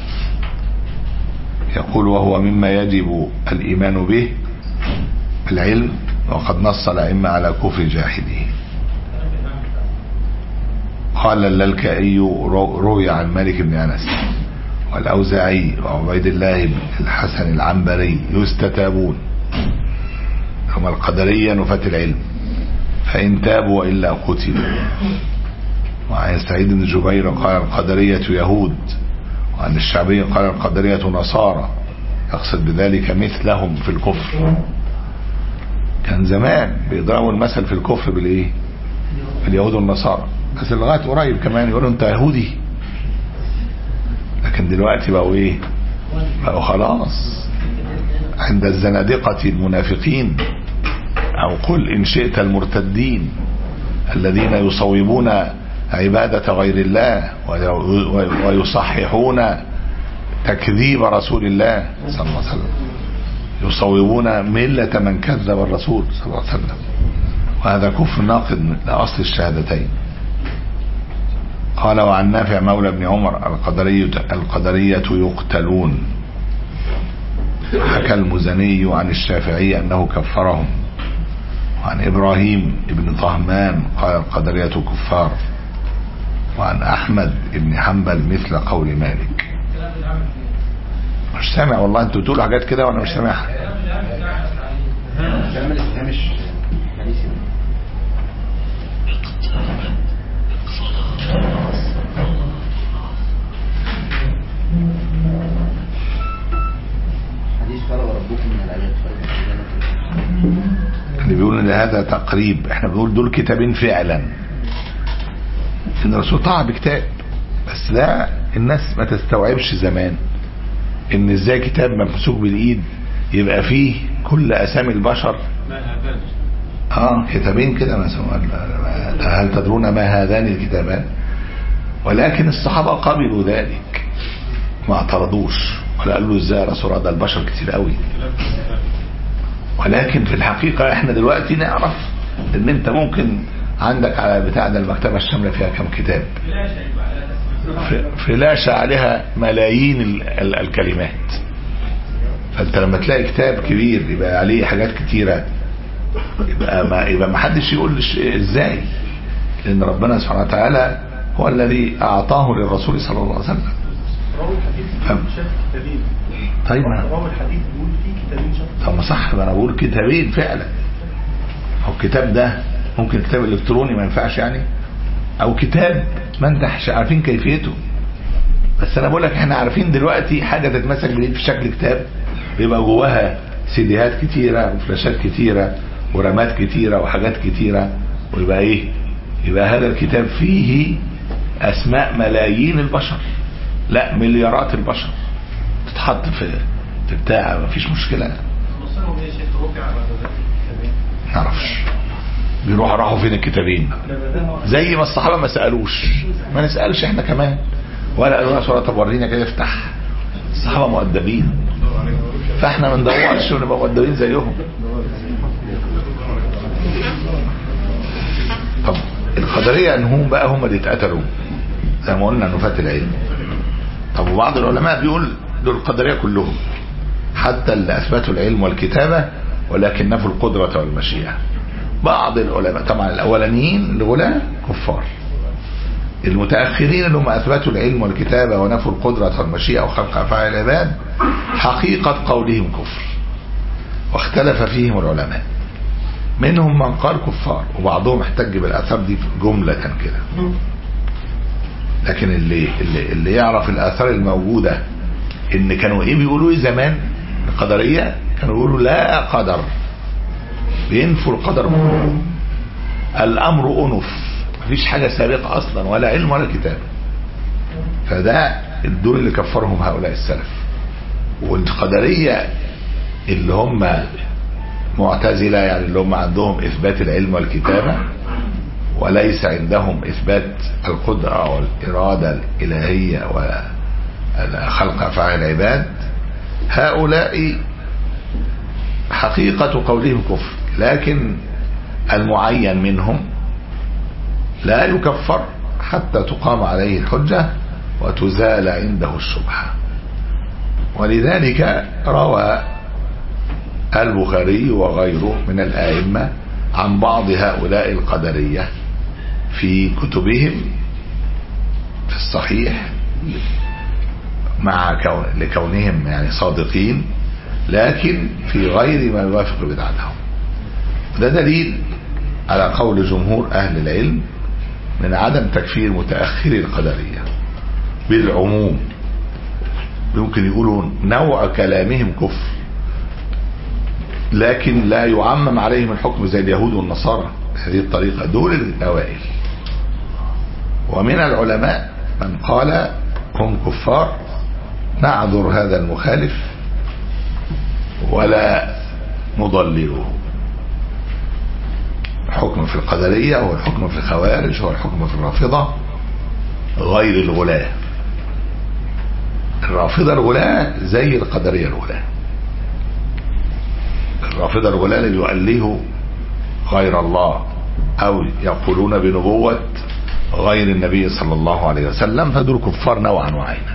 يقول وهو مما يجب الإيمان به بالعلم، وقد نص الأئمة على كفر جاحده. قال اللالكائي روي عن مالك بن أنس والأوزاعي وعبيد الله بن الحسن العنبري يستتابون، هم القدرية نفاة العلم، فإن تابوا وإلا قتلوا. وعن سعيد بن جبير قال القدرية يهود وأن الشعبي قال القدرية نصارى، يقصد بذلك مثلهم في الكفر. كان زمان بيضربوا المثل في الكفر بالايه؟ اليهود والنصارى، بس لغايه قريب كمان يقولوا انت يهودي. لكن دلوقتي بقوا ايه؟ بقوا خلاص عند الزنادقة المنافقين، او قل ان شئت المرتدين الذين يصوبون عبادة غير الله ويصححون تكذيب رسول الله صلى الله عليه وسلم، يصوبون ملة من كذب الرسول صلى الله عليه وسلم، وهذا كفر ناقض لأصل الشهادتين. قال وعن نافع مولى ابن عمر القدرية, القدرية يقتلون. حكى المزني عن الشافعي أنه كفرهم، وعن إبراهيم ابن طهمان قال القدرية كفار، وعن أحمد ابن حنبل مثل قول مالك. مش سامع والله، انتوا بتقولوا حاجات كده وانا مش سامعها. اللي بيقول ان هذا تقريب، احنا بنقول دول كتابين فعلا، ان الرسول طلع بكتاب، بس ده الناس ما تستوعبش زمان ان ازاي كتاب ممسوك بالايد يبقى فيه كل اسامي البشر. اه كتابين كده مثلا، هل تدرون ما هذان الكتابان؟ ولكن الصحابه قبلوا ذلك، ما اعترضوش ولا قالوا ازاي يا رسول الله، ده البشر كتير قوي. ولكن في الحقيقه احنا دلوقتي نعرف ان انت ممكن عندك على بتاع ده المكتبه الشامله فيها كم كتاب، فلاشة عليها ملايين ال ال الكلمات. فانت لما تلاقي كتاب كبير يبقى عليه حاجات كتيرة، يبقى ما يبقى ما حدش يقول ازاي، لان ربنا سبحانه وتعالى هو الذي اعطاه للرسول صلى الله عليه وسلم. راوي الحديث شاف كتابين. طيب راوي الحديث بيقول فيه كتابين شاف. طب ما صح، انا بقول كتابين فعلا. هو الكتاب ده ممكن كتاب الكتروني ما ينفعش يعني، او كتاب ما انتش عارفين كيفيته. بس انا بقول لك احنا عارفين دلوقتي حاجه تتمسك بالايد في شكل كتاب، بيبقى جواها سيديات كتيره وفلاشات كتيره ورامات كتيره وحاجات كتيره، ويبقى ايه؟ يبقى هذا الكتاب فيه اسماء ملايين البشر، لا مليارات البشر تتحط في في بتاع، مفيش مشكله. نعرفش بيروحوا راحوا فين الكتابين، زي ما الصحابه ما سالوش ما نسالش احنا كمان، ولا قالوا لنا طب ورينا كده افتح. الصحابه مؤدبين، فاحنا ما ندورش ونبقى مؤدبين زيهم. طب القدريه انهم بقى هم اللي اتقتلوا زي ما قلنا نفاة العلم. طب وبعض العلماء بيقول دول القدريه كلهم حتى اللي اثبتوا العلم والكتابه ولكن نفوا القدره والمشيئه. بعض العلماء طبعا الاولانيين الغلاة كفار، المتاخرين اللي هم اثبتوا العلم والكتابه ونفوا القدره والمشيئه وخلق افعال العباد حقيقه قولهم كفر، واختلف فيهم العلماء، منهم من قال كفار وبعضهم احتج بالاثار دي جمله كده. لكن اللي اللي, اللي يعرف الاثار الموجوده ان كانوا ايه بيقولوا ايه زمان القدريه، كانوا يقولوا لا قدر، بينفوا القدر كله، الامر انف، مفيش حاجه سابقه اصلا ولا علم ولا كتاب. فده الدول اللي كفرهم هؤلاء السلف. والقدريه اللي هم معتزله، يعني اللي هم عندهم اثبات العلم والكتابه وليس عندهم اثبات القدره والاراده الالهيه وخلق افعال العباد، هؤلاء حقيقه قولهم كفر، لكن المعين منهم لا يكفر حتى تقام عليه الحجة وتزال عنده الشبهة. ولذلك روى البخاري وغيره من الآئمة عن بعض هؤلاء القدرية في كتبهم في الصحيح مع كون لكونهم يعني صادقين، لكن في غير ما يوافق بدعتهم. ده دليل على قول جمهور أهل العلم من عدم تكفير متأخري القدرية بالعموم، ممكن يقولوا نوع كلامهم كفر لكن لا يعمم عليهم الحكم زي اليهود والنصارى هذه الطريقة. دول الأوائل. ومن العلماء من قال هم كفار نعذر هذا المخالف ولا نضلله. الحكم في القدرية هو الحكم في الخوارج هو الحكم في الرافضة غير الغلاة. الرافضة الغلاة زي القدرية الغلاة. الرافضة الغلاة اللي يؤلهوا غير الله او يقولون بنبوة غير النبي صلى الله عليه وسلم فدول كفار نوعا وعينا.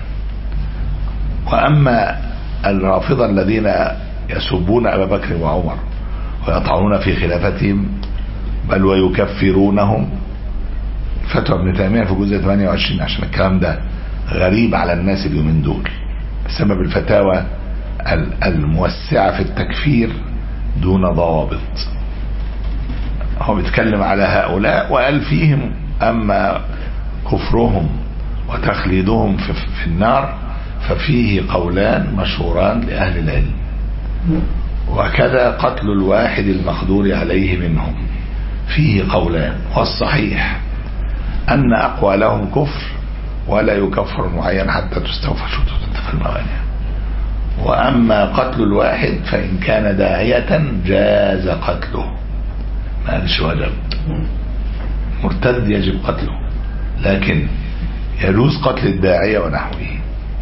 واما الرافضة الذين يسبون ابا بكر وعمر ويطعنون في خلافتهم بل ويكفرونهم، فتوى ابن تيمية في جزء ثمانية وعشرين عشان الكلام ده غريب على الناس اليومين دول بسبب الفتاوى الموسعة في التكفير دون ضوابط. هو بيتكلم على هؤلاء وقال فيهم أما كفرهم وتخليدهم في, في النار ففيه قولان مشهوران لأهل العلم، وكذا قتل الواحد المقدور عليه منهم فيه قولان، والصحيح أن أقوالهم كفر ولا يكفر معين حتى تستوفى شروط في الموانع. وأما قتل الواحد فإن كان داعية جاز قتله، ما قالش وجب، مرتد يجب قتله لكن يجوز قتل الداعية ونحوه.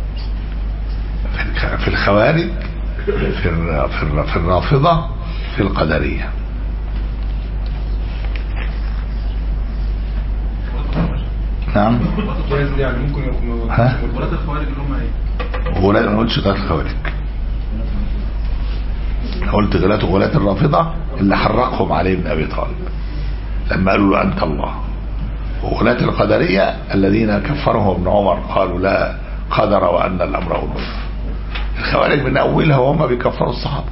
في الخوارج في الرافضة في القدرية. نعم. يعني ممكن يكون ها؟ ولاة الخوارج اللي هم ايه؟ ولا ما قلتش غلاة الخوارج، قلت غلاة وغلاة الرافضة اللي حرقهم علي بن ابي طالب لما قالوا له انت الله. وغلاة القدرية الذين كفرهم ابن عمر قالوا لا قدر وان الامر انف. الخوارج من اولها وهم بيكفروا الصحابة.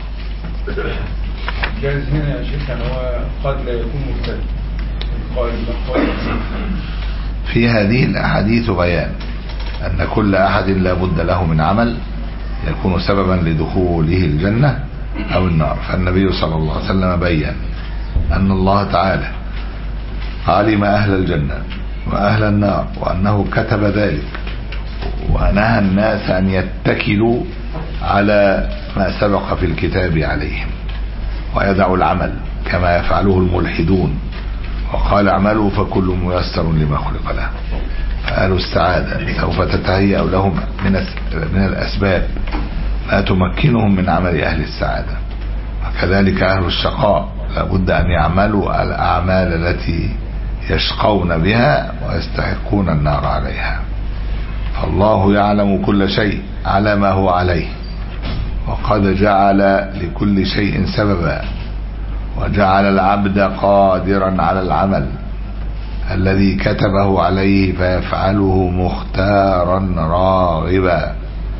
جايز هنا يا شيخ يعني هو قد لا يكون مرتد القائل بالقول. في هذه الأحاديث بيان أن كل أحد لا بد له من عمل يكون سببا لدخوله الجنة أو النار. فالنبي صلى الله عليه وسلم بيّن أن الله تعالى علم أهل الجنة وأهل النار وأنه كتب ذلك، ونهى الناس أن يتكلوا على ما سبق في الكتاب عليهم ويدعوا العمل كما يفعله الملحدون، وقال اعملوا فكل ميسر لما خلق له. فأهل السعادة سوف تتهيأ لهم من من الأسباب ما تمكنهم من عمل أهل السعادة، وكذلك أهل الشقاء لابد أن يعملوا الأعمال التي يشقون بها ويستحقون النار عليها. فالله يعلم كل شيء على ما هو عليه، وقد جعل لكل شيء سببا، وجعل العبد قادرا على العمل الذي كتبه عليه فيفعله مختارا راغبا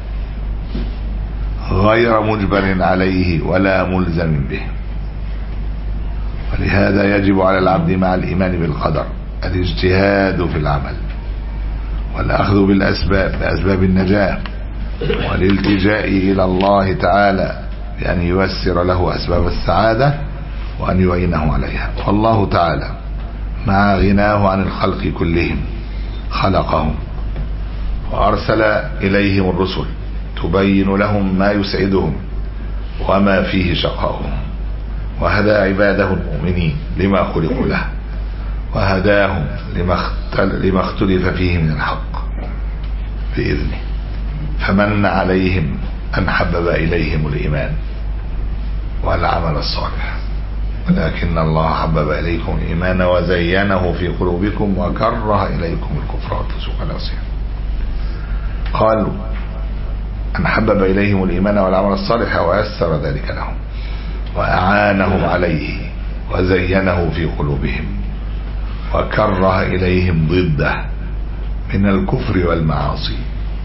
غير مجبر عليه ولا ملزم به. ولهذا يجب على العبد مع الإيمان بالقدر الاجتهاد في العمل والأخذ بالأسباب بأسباب النجاة والالتجاء إلى الله تعالى بأن ييسر له أسباب السعادة وأن يعينه عليها. والله تعالى مع غناه عن الخلق كلهم خلقهم وأرسل إليهم الرسل تبين لهم ما يسعدهم وما فيه شقاؤهم، وهدى عباده المؤمنين لما خلقوا له، وهداهم لما اختلف فيه من الحق بإذنه، فمن عليهم أن حبب إليهم الإيمان والعمل الصالح، ولكن الله حبب إليكم الإيمان وزينه في قلوبكم وكره إليكم الكفر والفسوق والعصيان. قالوا أن حبب إليهم الإيمان والعمل الصالح ويسر ذلك لهم وأعانهم عليه وزينه في قلوبهم وكره إليهم ضده من الكفر والمعاصي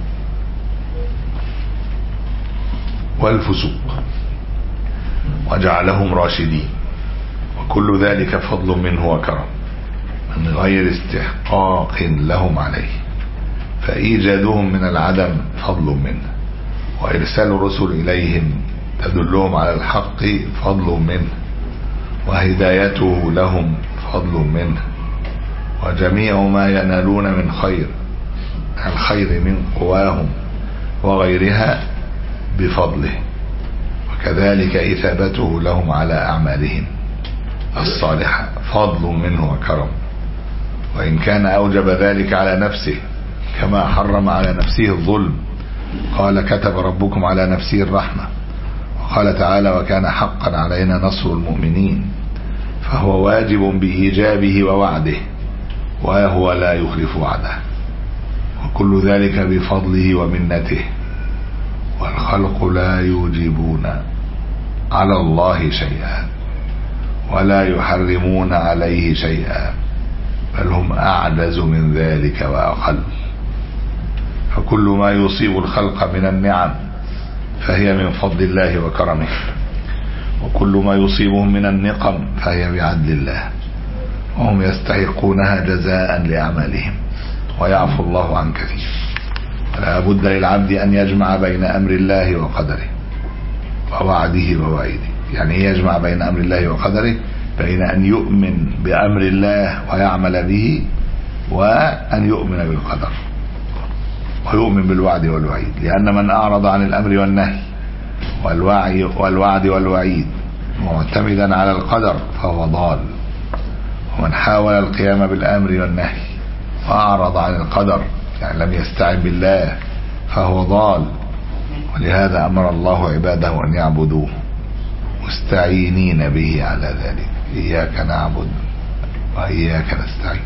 والفسوق وجعلهم راشدين، وكل ذلك فضل منه وكرم من غير استحقاق لهم عليه، فإيجادهم من العدم فضل منه وإرسال الرسل إليهم تدلهم على الحق فضل منه، وهدايته لهم فضل منه، وجميع ما ينالون من خير الخير من قواهم وغيرها بفضله، وكذلك إثابته لهم على أعمالهم الصالحة فضل منه وكرم، وإن كان أوجب ذلك على نفسه كما حرم على نفسه الظلم، قال كتب ربكم على نفسه الرحمة، وقال تعالى وكان حقا علينا نصر المؤمنين، فهو واجب بإيجابه ووعده، وهو لا يخلف وعده، وكل ذلك بفضله ومنته، والخلق لا يوجبون على الله شيئا ولا يحرمون عليه شيئا، بل هم أعجز من ذلك وأقل، فكل ما يصيب الخلق من النعم فهي من فضل الله وكرمه، وكل ما يصيبهم من النقم فهي بعدل الله، وهم يستحقونها جزاء لأعمالهم، ويعفو الله عن كثير. فلا بد للعبد أن يجمع بين أمر الله وقدره ووعده ووعيده. يعني ايه يجمع بين أمر الله وقدره؟ بين أن يؤمن بأمر الله ويعمل به، وأن يؤمن بالقدر ويؤمن بالوعد والوعيد، لأن من أعرض عن الأمر والنهي والوعي والوعد والوعيد معتمدا على القدر فهو ضال، ومن حاول القيام بالأمر والنهي وأعرض عن القدر يعني لم يستعن بالله فهو ضال. ولهذا أمر الله عباده أن يعبدوه مستعينين به على ذلك، إياك نعبد وإياك نستعين،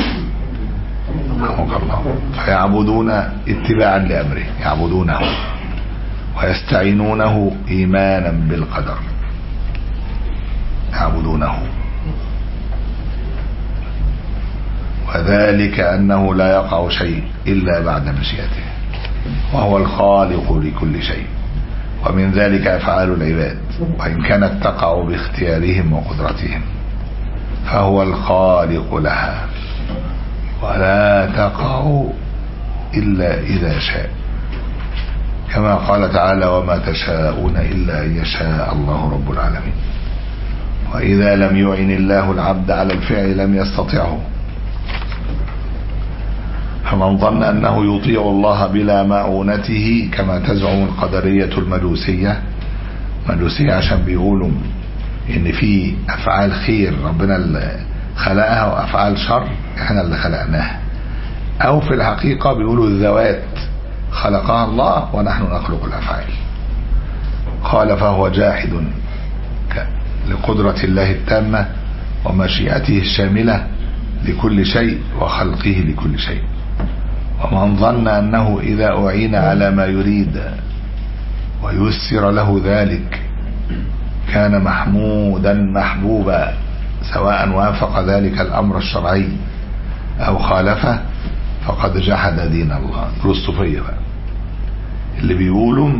الله. فيعبدون اتباعا لأمره، يعبدونه ويستعينونه إيمانا بالقدر، يعبدونه، وذلك أنه لا يقع شيء إلا بعد مشيئته، وهو الخالق لكل شيء، ومن ذلك أفعال العباد وإن كانت تقع باختيارهم وقدرتهم، فهو الخالق لها ولا تقع إلا إذا شاء، كما قال تعالى وما تشاءون إلا أن يشاء الله رب العالمين. وإذا لم يعن الله العبد على الفعل لم يستطعه، فمن ظن أنه يطيع الله بلا معونته كما تزعم القدرية المجوسية، مجوسية عشان بيقولوا إن في أفعال خير ربنا اللي خلقها وأفعال شر إحنا اللي خلقناها، أو في الحقيقة بيقولوا الذوات خلقها الله ونحن نخلق الأفعال. قال فهو جاحد لقدرة الله التامة ومشيئته الشاملة لكل شيء وخلقه لكل شيء. ومن ظن أنه إذا أعين على ما يريد ويسر له ذلك كان محمودا محبوبا، سواء وافق ذلك الأمر الشرعي أو خالفه، فقد جحد دين الله. الصوفية بقى اللي بيقولوا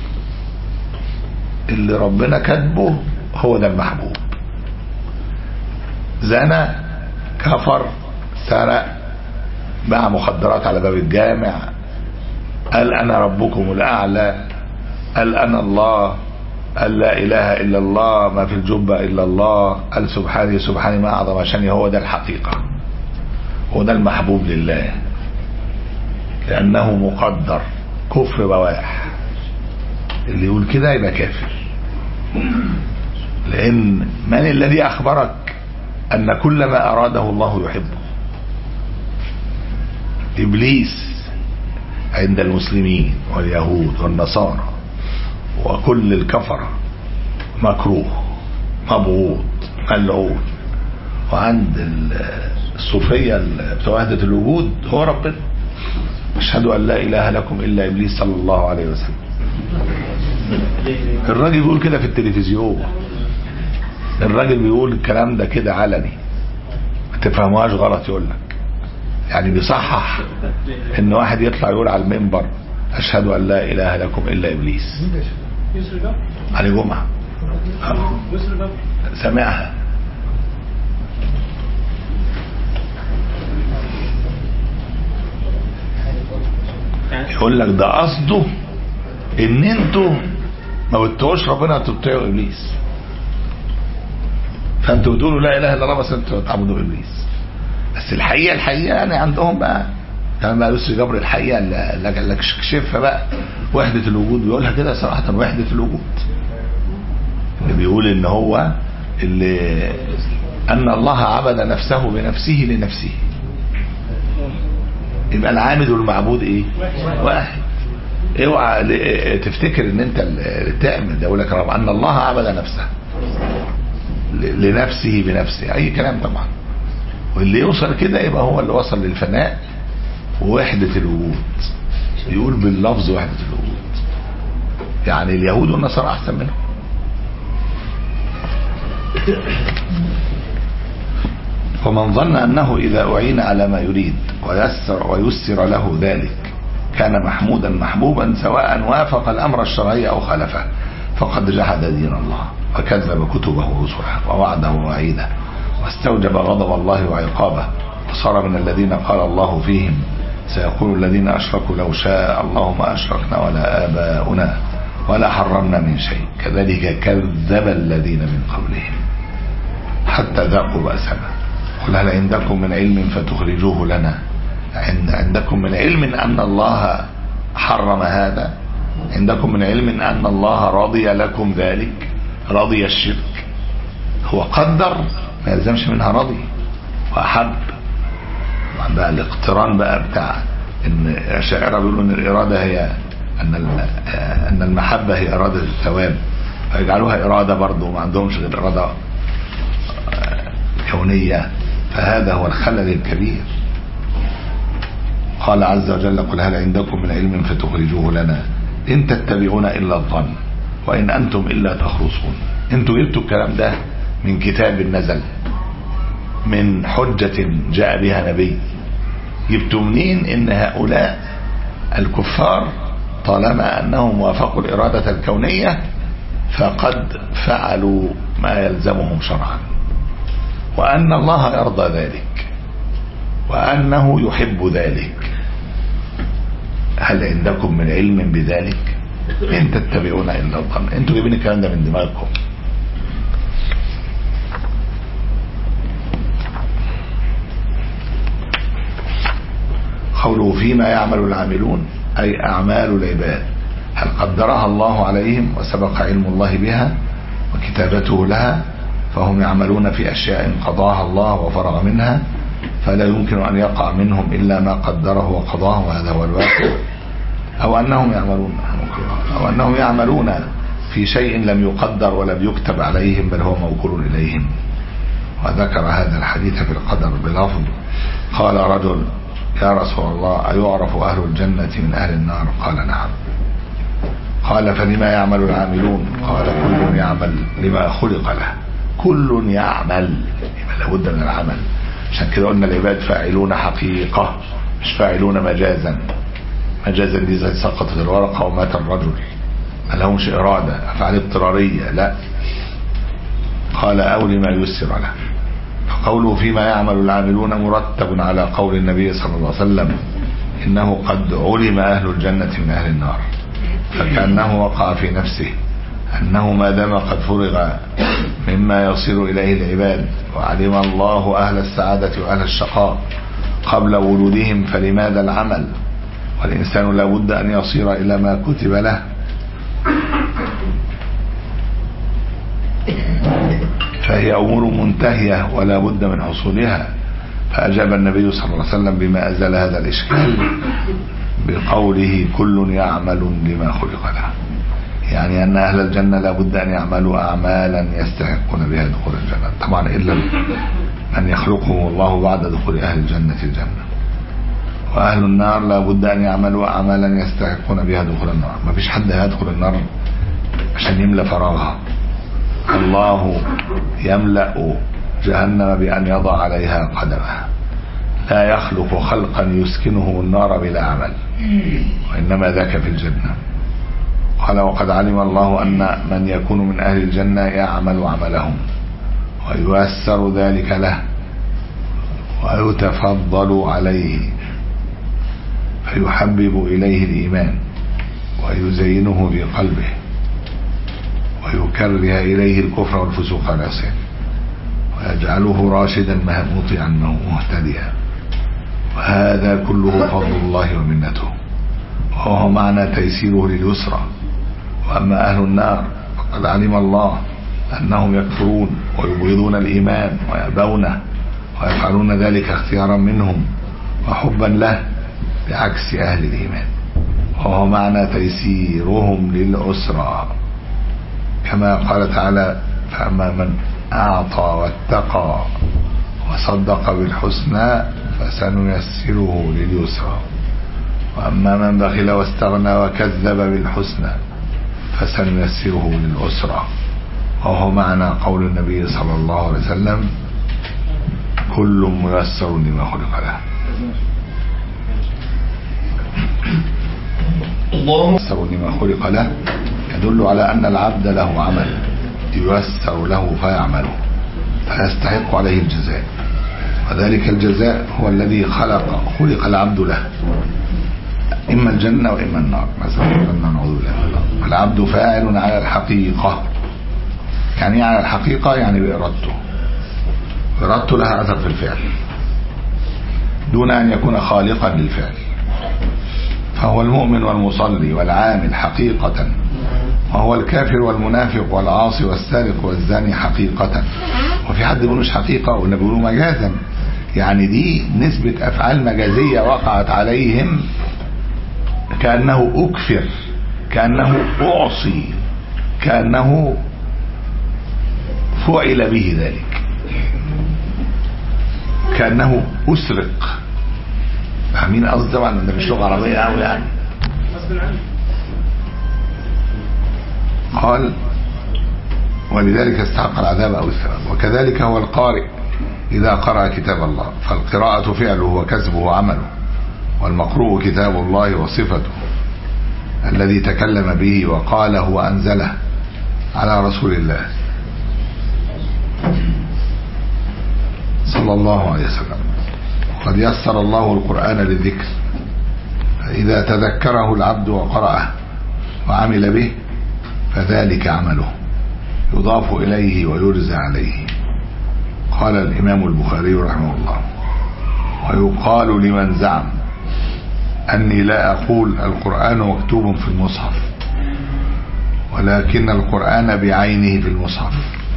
اللي ربنا كاتبه هو ده المحبوب، زنى، كفر، سرق، باع مخدرات على باب الجامع، قال أنا ربكم الأعلى، قال أنا الله، قال لا إله إلا الله، ما في الجبة إلا الله، قال سبحانه سبحانه ما أعظم شأنه. هو ده الحقيقة، هو ده المحبوب لله، لأنه مقدر كفر بواح. اللي يقول كده يبقى كافر، لأن من الذي أخبرك أن كل ما أراده الله يحبه؟ إبليس عند المسلمين واليهود والنصارى وكل الكفرة مكروه مبغوض ملعون، وعند الصوفية بتوع وحدة الوجود هو ربنا. أشهد أن لا إله لكم إلا إبليس صلى الله عليه وسلم. الراجل بيقول كده في التلفزيون، الراجل بيقول الكلام ده كده علني، ما تفهموهاش غلط. يقول لك يعني بيصحح ان واحد يطلع يقول على المنبر أشهد أن لا إله لكم إلا إبليس علي جمعة، سمعها. يقول لك ده قصده ان انتوا ما بتطيعوش ربنا، انتوا بتطيعوا ابليس. فانتوا بتقولوا لا اله الا الله بس انتوا بتعبدوا ابليس. بس الحقيقه الحقيقه يعني عندهم بقى كان بقى يوسف جبر الحقيقه اللي كشفها بقى وحده الوجود، بيقولها كده صراحه وحده الوجود، اللي بيقول ان هو اللي ان الله عبد نفسه بنفسه لنفسه. يبقى العابد والمعبود ايه؟ واحد. اوعى تفتكر ان انت اللي تعمل ده، يقول لك رب ان الله عبد نفسه لنفسه بنفسه، اي كلام طبعا. واللي يوصل كده يبقى هو اللي وصل للفناء ووحدة الوجود، يقول باللفظ وحدة الوجود. يعني اليهود والنصارى احسن منهم. ومن ظن انه اذا اعين على ما يريد ويسر ويسر له ذلك كان محمودا محبوبا سواء وافق الامر الشرعي او خالفه فقد جحد دين الله وكذب كتبه ورسله ووعده ووعيده واستوجب غضب الله وعقابه، وصار من الذين قال الله فيهم سيقول الذين اشركوا لو شاء الله ما اشركنا ولا اباؤنا ولا حرمنا من شيء كذلك كذب الذين من قبلهم حتى ذاقوا بأسنا قل هل عندكم من علم فتخرجوه لنا؟ عندكم من علم أن الله حرم هذا؟ عندكم من علم أن الله رضي لكم ذلك؟ رضي الشرك، هو قدر ما يلزمش منها رضي وأحب. بقى الاقتران بقى بتاع ان الشاعر بيقولوا ان الإرادة هي ان ان المحبة هي إرادة الثواب، فيجعلوها إرادة برضو ما عندهمش غير إرادة كونية، فهذا هو الخلل الكبير. قال عز وجل قل هل عندكم من علم فتخرجوه لنا إن تتبعون إلا الظن وإن أنتم إلا تخرصون. انتوا جبتوا الكلام ده من كتاب نزل، من حجة جاء بها نبي، جبتوا منين ان هؤلاء الكفار طالما انهم وافقوا الإرادة الكونية فقد فعلوا ما يلزمهم شرعا، وأن الله يرضى ذلك وأنه يحب ذلك. هل عندكم من علم بذلك؟ إن تتبعون إلا الظن. انتوا جايبين الكلام ده من دماغكم. قوله فيما يعمل العاملون أي أعمال العباد، هل قدرها الله عليهم وسبق علم الله بها وكتابته لها فهم يعملون في أشياء قضاها الله وفرغ منها فلا يمكن أن يقع منهم إلا ما قدره وقضاه وهذا هو الواقع، أو أنهم يعملون أو أنهم يعملون في شيء لم يقدر ولم يكتب عليهم بل هو موكول إليهم. وذكر هذا الحديث في القدر بلفظ قال رجل يا رسول الله أيعرف أهل الجنة من أهل النار؟ قال نعم. قال فلما يعمل العاملون؟ قال كل يعمل لما خلق له. كل يعمل يبقى لابد من العمل. عشان كده قلنا العباد فاعلون حقيقة مش فاعلون مجازا. مجازا دي زي سقطت الورقة ومات الرجل، ما لهمش إرادة، أفعال اضطرارية لا. قال أو لما يسر له. فقوله فيما يعمل العاملون مرتب على قول النبي صلى الله عليه وسلم إنه قد علم أهل الجنة من أهل النار، فكأنه وقع في نفسه أنه ما دام قد فرغ مما يصير إليه العباد وعلم الله أهل السعادة وأهل الشقاء قبل ولودهم فلماذا العمل؟ والإنسان لا بد أن يصير إلى ما كتب له. فهي أمور منتهية ولا بد من حصولها. فأجاب النبي صلى الله عليه وسلم بما أزال هذا الإشكال بقوله كل يعمل لما خلق له، يعني أن أهل الجنة لا بد أن يعملوا أعمالا يستحقون بها دخول الجنة، طبعا إلا من يخلقهم الله بعد دخول أهل الجنة الجنة. وأهل النار لا بد أن يعملوا أعمالا يستحقون بها دخول النار. ما فيش حد يدخل النار عشان يملأ فراغها. الله يملأ جهنم بأن يضع عليها قدمه، لا يخلق خلقا يسكنه النار بلا عمل، وإنما ذاك في الجنة. قال وقد علم الله أن من يكون من أهل الجنة يعمل عملهم وييسر ذلك له ويتفضل عليه فيحبب إليه الإيمان ويزينه في قلبه ويكره إليه الكفر والفسوق والعصيان ويجعله راشدا مطيعا مهتديا، وهذا كله فضل الله ومنته، وهو معنى تيسيره لليسرى. وأما أهل النار فقد علم الله أنهم يكفرون ويبغضون الإيمان ويأبونه ويفعلون ذلك اختيارا منهم وحبا له بعكس أهل الإيمان، وهو معنى تيسيرهم للعسرى، كما قال تعالى: فأما من أعطى واتقى وصدق بالحسنى فسنيسره لليسرى، وأما من بخل واستغنى وكذب بالحسنى فسنيسره للعسرى، وهو معنى قول النبي صلى الله عليه وسلم: كل ميسر لما خلق له. ميسر لما خلق له يدل على أن العبد له عمل ييسر له فيعمله فيستحق عليه الجزاء، وذلك الجزاء هو الذي خلق خلق العبد له، إما الجنة وإما النار، مثلا نعوذ بالله من النار. العبد فاعل على الحقيقة، يعني على الحقيقة يعني بإرادته، إرادته لها أثر في الفعل دون أن يكون خالقا للفعل، فهو المؤمن والمصلي والعامل حقيقة، وهو الكافر والمنافق والعاصي والسارق والزاني حقيقة. وفي حد بيقولوش حقيقة والنبي بيقولوا مجازا، يعني دي نسبة أفعال مجازية وقعت عليهم، كأنه أكفر، كأنه أعصي، كأنه فعل به ذلك، كأنه أسرق. فاهمين قصدي؟ طبعا ده مش لغة عربية أوي يعني. قال: ولذلك استحق العذاب أو الثواب. وكذلك هو القارئ إذا قرأ كتاب الله، فالقراءة فعله وكسبه وعمله، والمقروء كتاب الله وصفته الذي تكلم به وقاله وأنزله على رسول الله صلى الله عليه وسلم. قد يسر الله القرآن للذكر، فإذا تذكره العبد وقرأه وعمل به فذلك عمله يضاف إليه ويرزى عليه. قال الإمام البخاري رحمه الله: ويقال لمن زعم أني لا أقول القرآن مكتوب في المصحف، ولكن القرآن بعينه في المصحف،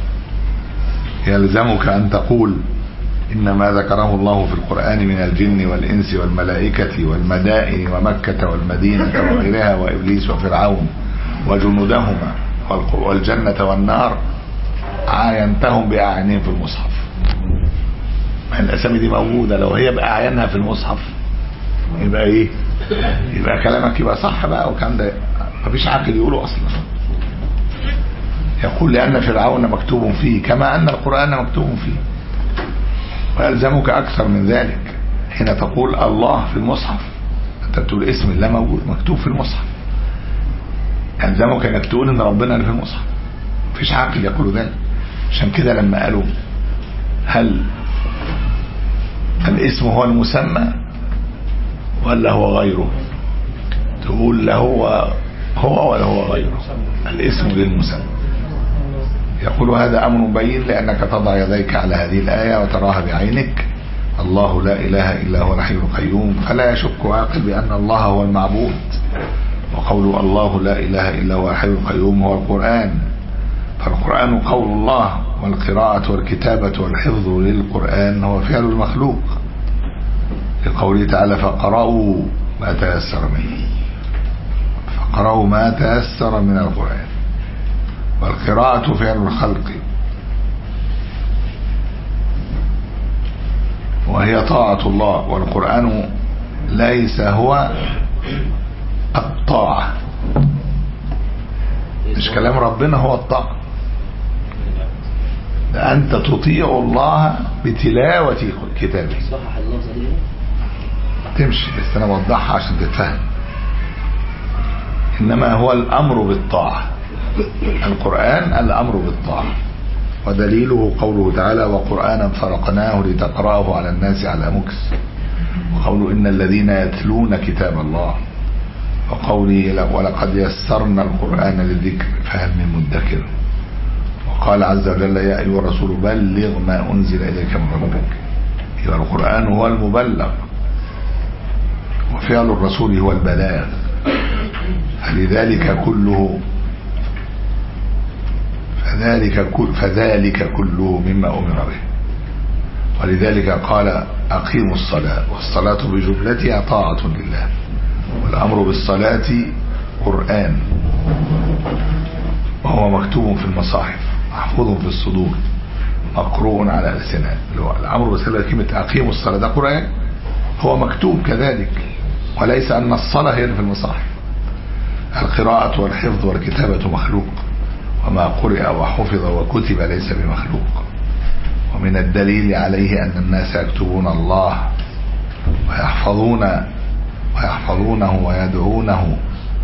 يلزمك أن تقول إنما ذكره الله في القرآن من الجن والإنس والملائكة والمدائن ومكة والمدينة وغيرها وإبليس وفرعون وجنودهما والجنة والنار، عاينتهم بأعينهم في المصحف. ما الأسامي دي موجودة، لو هي بأعينها في المصحف يبقى إيه؟ يبقى كلامك يبقى صح بقى، وكان ده مفيش عاقل يقوله أصلا. يقول: لأن فرعون مكتوب فيه كما أن القرآن مكتوب فيه. ويلزمك أكثر من ذلك حين تقول الله في المصحف، أنت بتقول اسم الله موجود مكتوب في المصحف، يلزمك أنك تقول إن ربنا اللي في المصحف. مفيش عاقل يقول ذلك. عشان كده لما قالوا هل الاسم هو المسمى ولا هو غيره، تقول لا هو هو ولا هو غيره، الاسم للمسمى. يقول: هذا أمر بين، لأنك تضع يديك على هذه الآية وتراها بعينك: الله لا إله إلا هو الحي القيوم، فلا يشك عاقل بأن الله هو المعبود. وقول الله لا إله إلا هو الحي القيوم هو القرآن، فالقرآن قول الله، والقراءة والكتابة والحفظ للقرآن هو فعل المخلوق، لقوله تعالى: فقرأوا ما تيسر منه، فقرأوا ما تيسر من القرآن. والقراءة فعل الخلق، وهي طاعة الله، والقرآن ليس هو الطاعة، مش كلام ربنا هو الطاعة، ده أنت تطيع الله بتلاوة كتابه. صحح اللفظة دي تمشي، بس أنا بوضحها عشان تتفهم. إنما هو الأمر بالطاعة، القرآن الأمر بالطاعة، ودليله قوله تعالى: وقرآنا فرقناه لتقرأه على الناس على مكث، وقوله: إن الذين يتلون كتاب الله وقوله ولقد يسرنا القرآن للذكر فهل من مدكر. وقال عز وجل يا أيها الرسول بلغ ما أنزل إليك من ربك. يبقى القرآن هو المبلغ وفعل الرسول هو البلاغ، فلذلك كله فذلك, كل فذلك كله مما أمر به. ولذلك قال أقيموا الصلاة، والصلاة بجملتها طاعة لله، والأمر بالصلاة قرآن وهو مكتوب في المصاحف محفوظ في الصدور مقروء على الألسنة. الأمر بالصلاة كلمة أقيموا الصلاة ده قرآن هو مكتوب كذلك، وليس أن الصلاة هي في المصاحف. القراءة والحفظ والكتابة مخلوق، وما قرئ وحفظ وكتب ليس بمخلوق. ومن الدليل عليه أن الناس يكتبون الله ويحفظون ويحفظونه ويدعونه،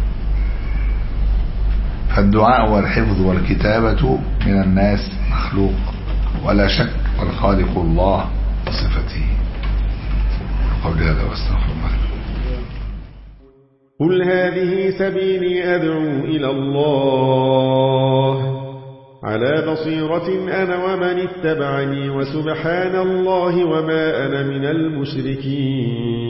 فالدعاء والحفظ والكتابة من الناس مخلوق ولا شك، والخالق الله بصفته. قبل هذا واستغفر الله. قل هذه سبيلي أدعو إلى الله على بصيرة أنا ومن اتبعني، وسبحان الله وما أنا من المشركين.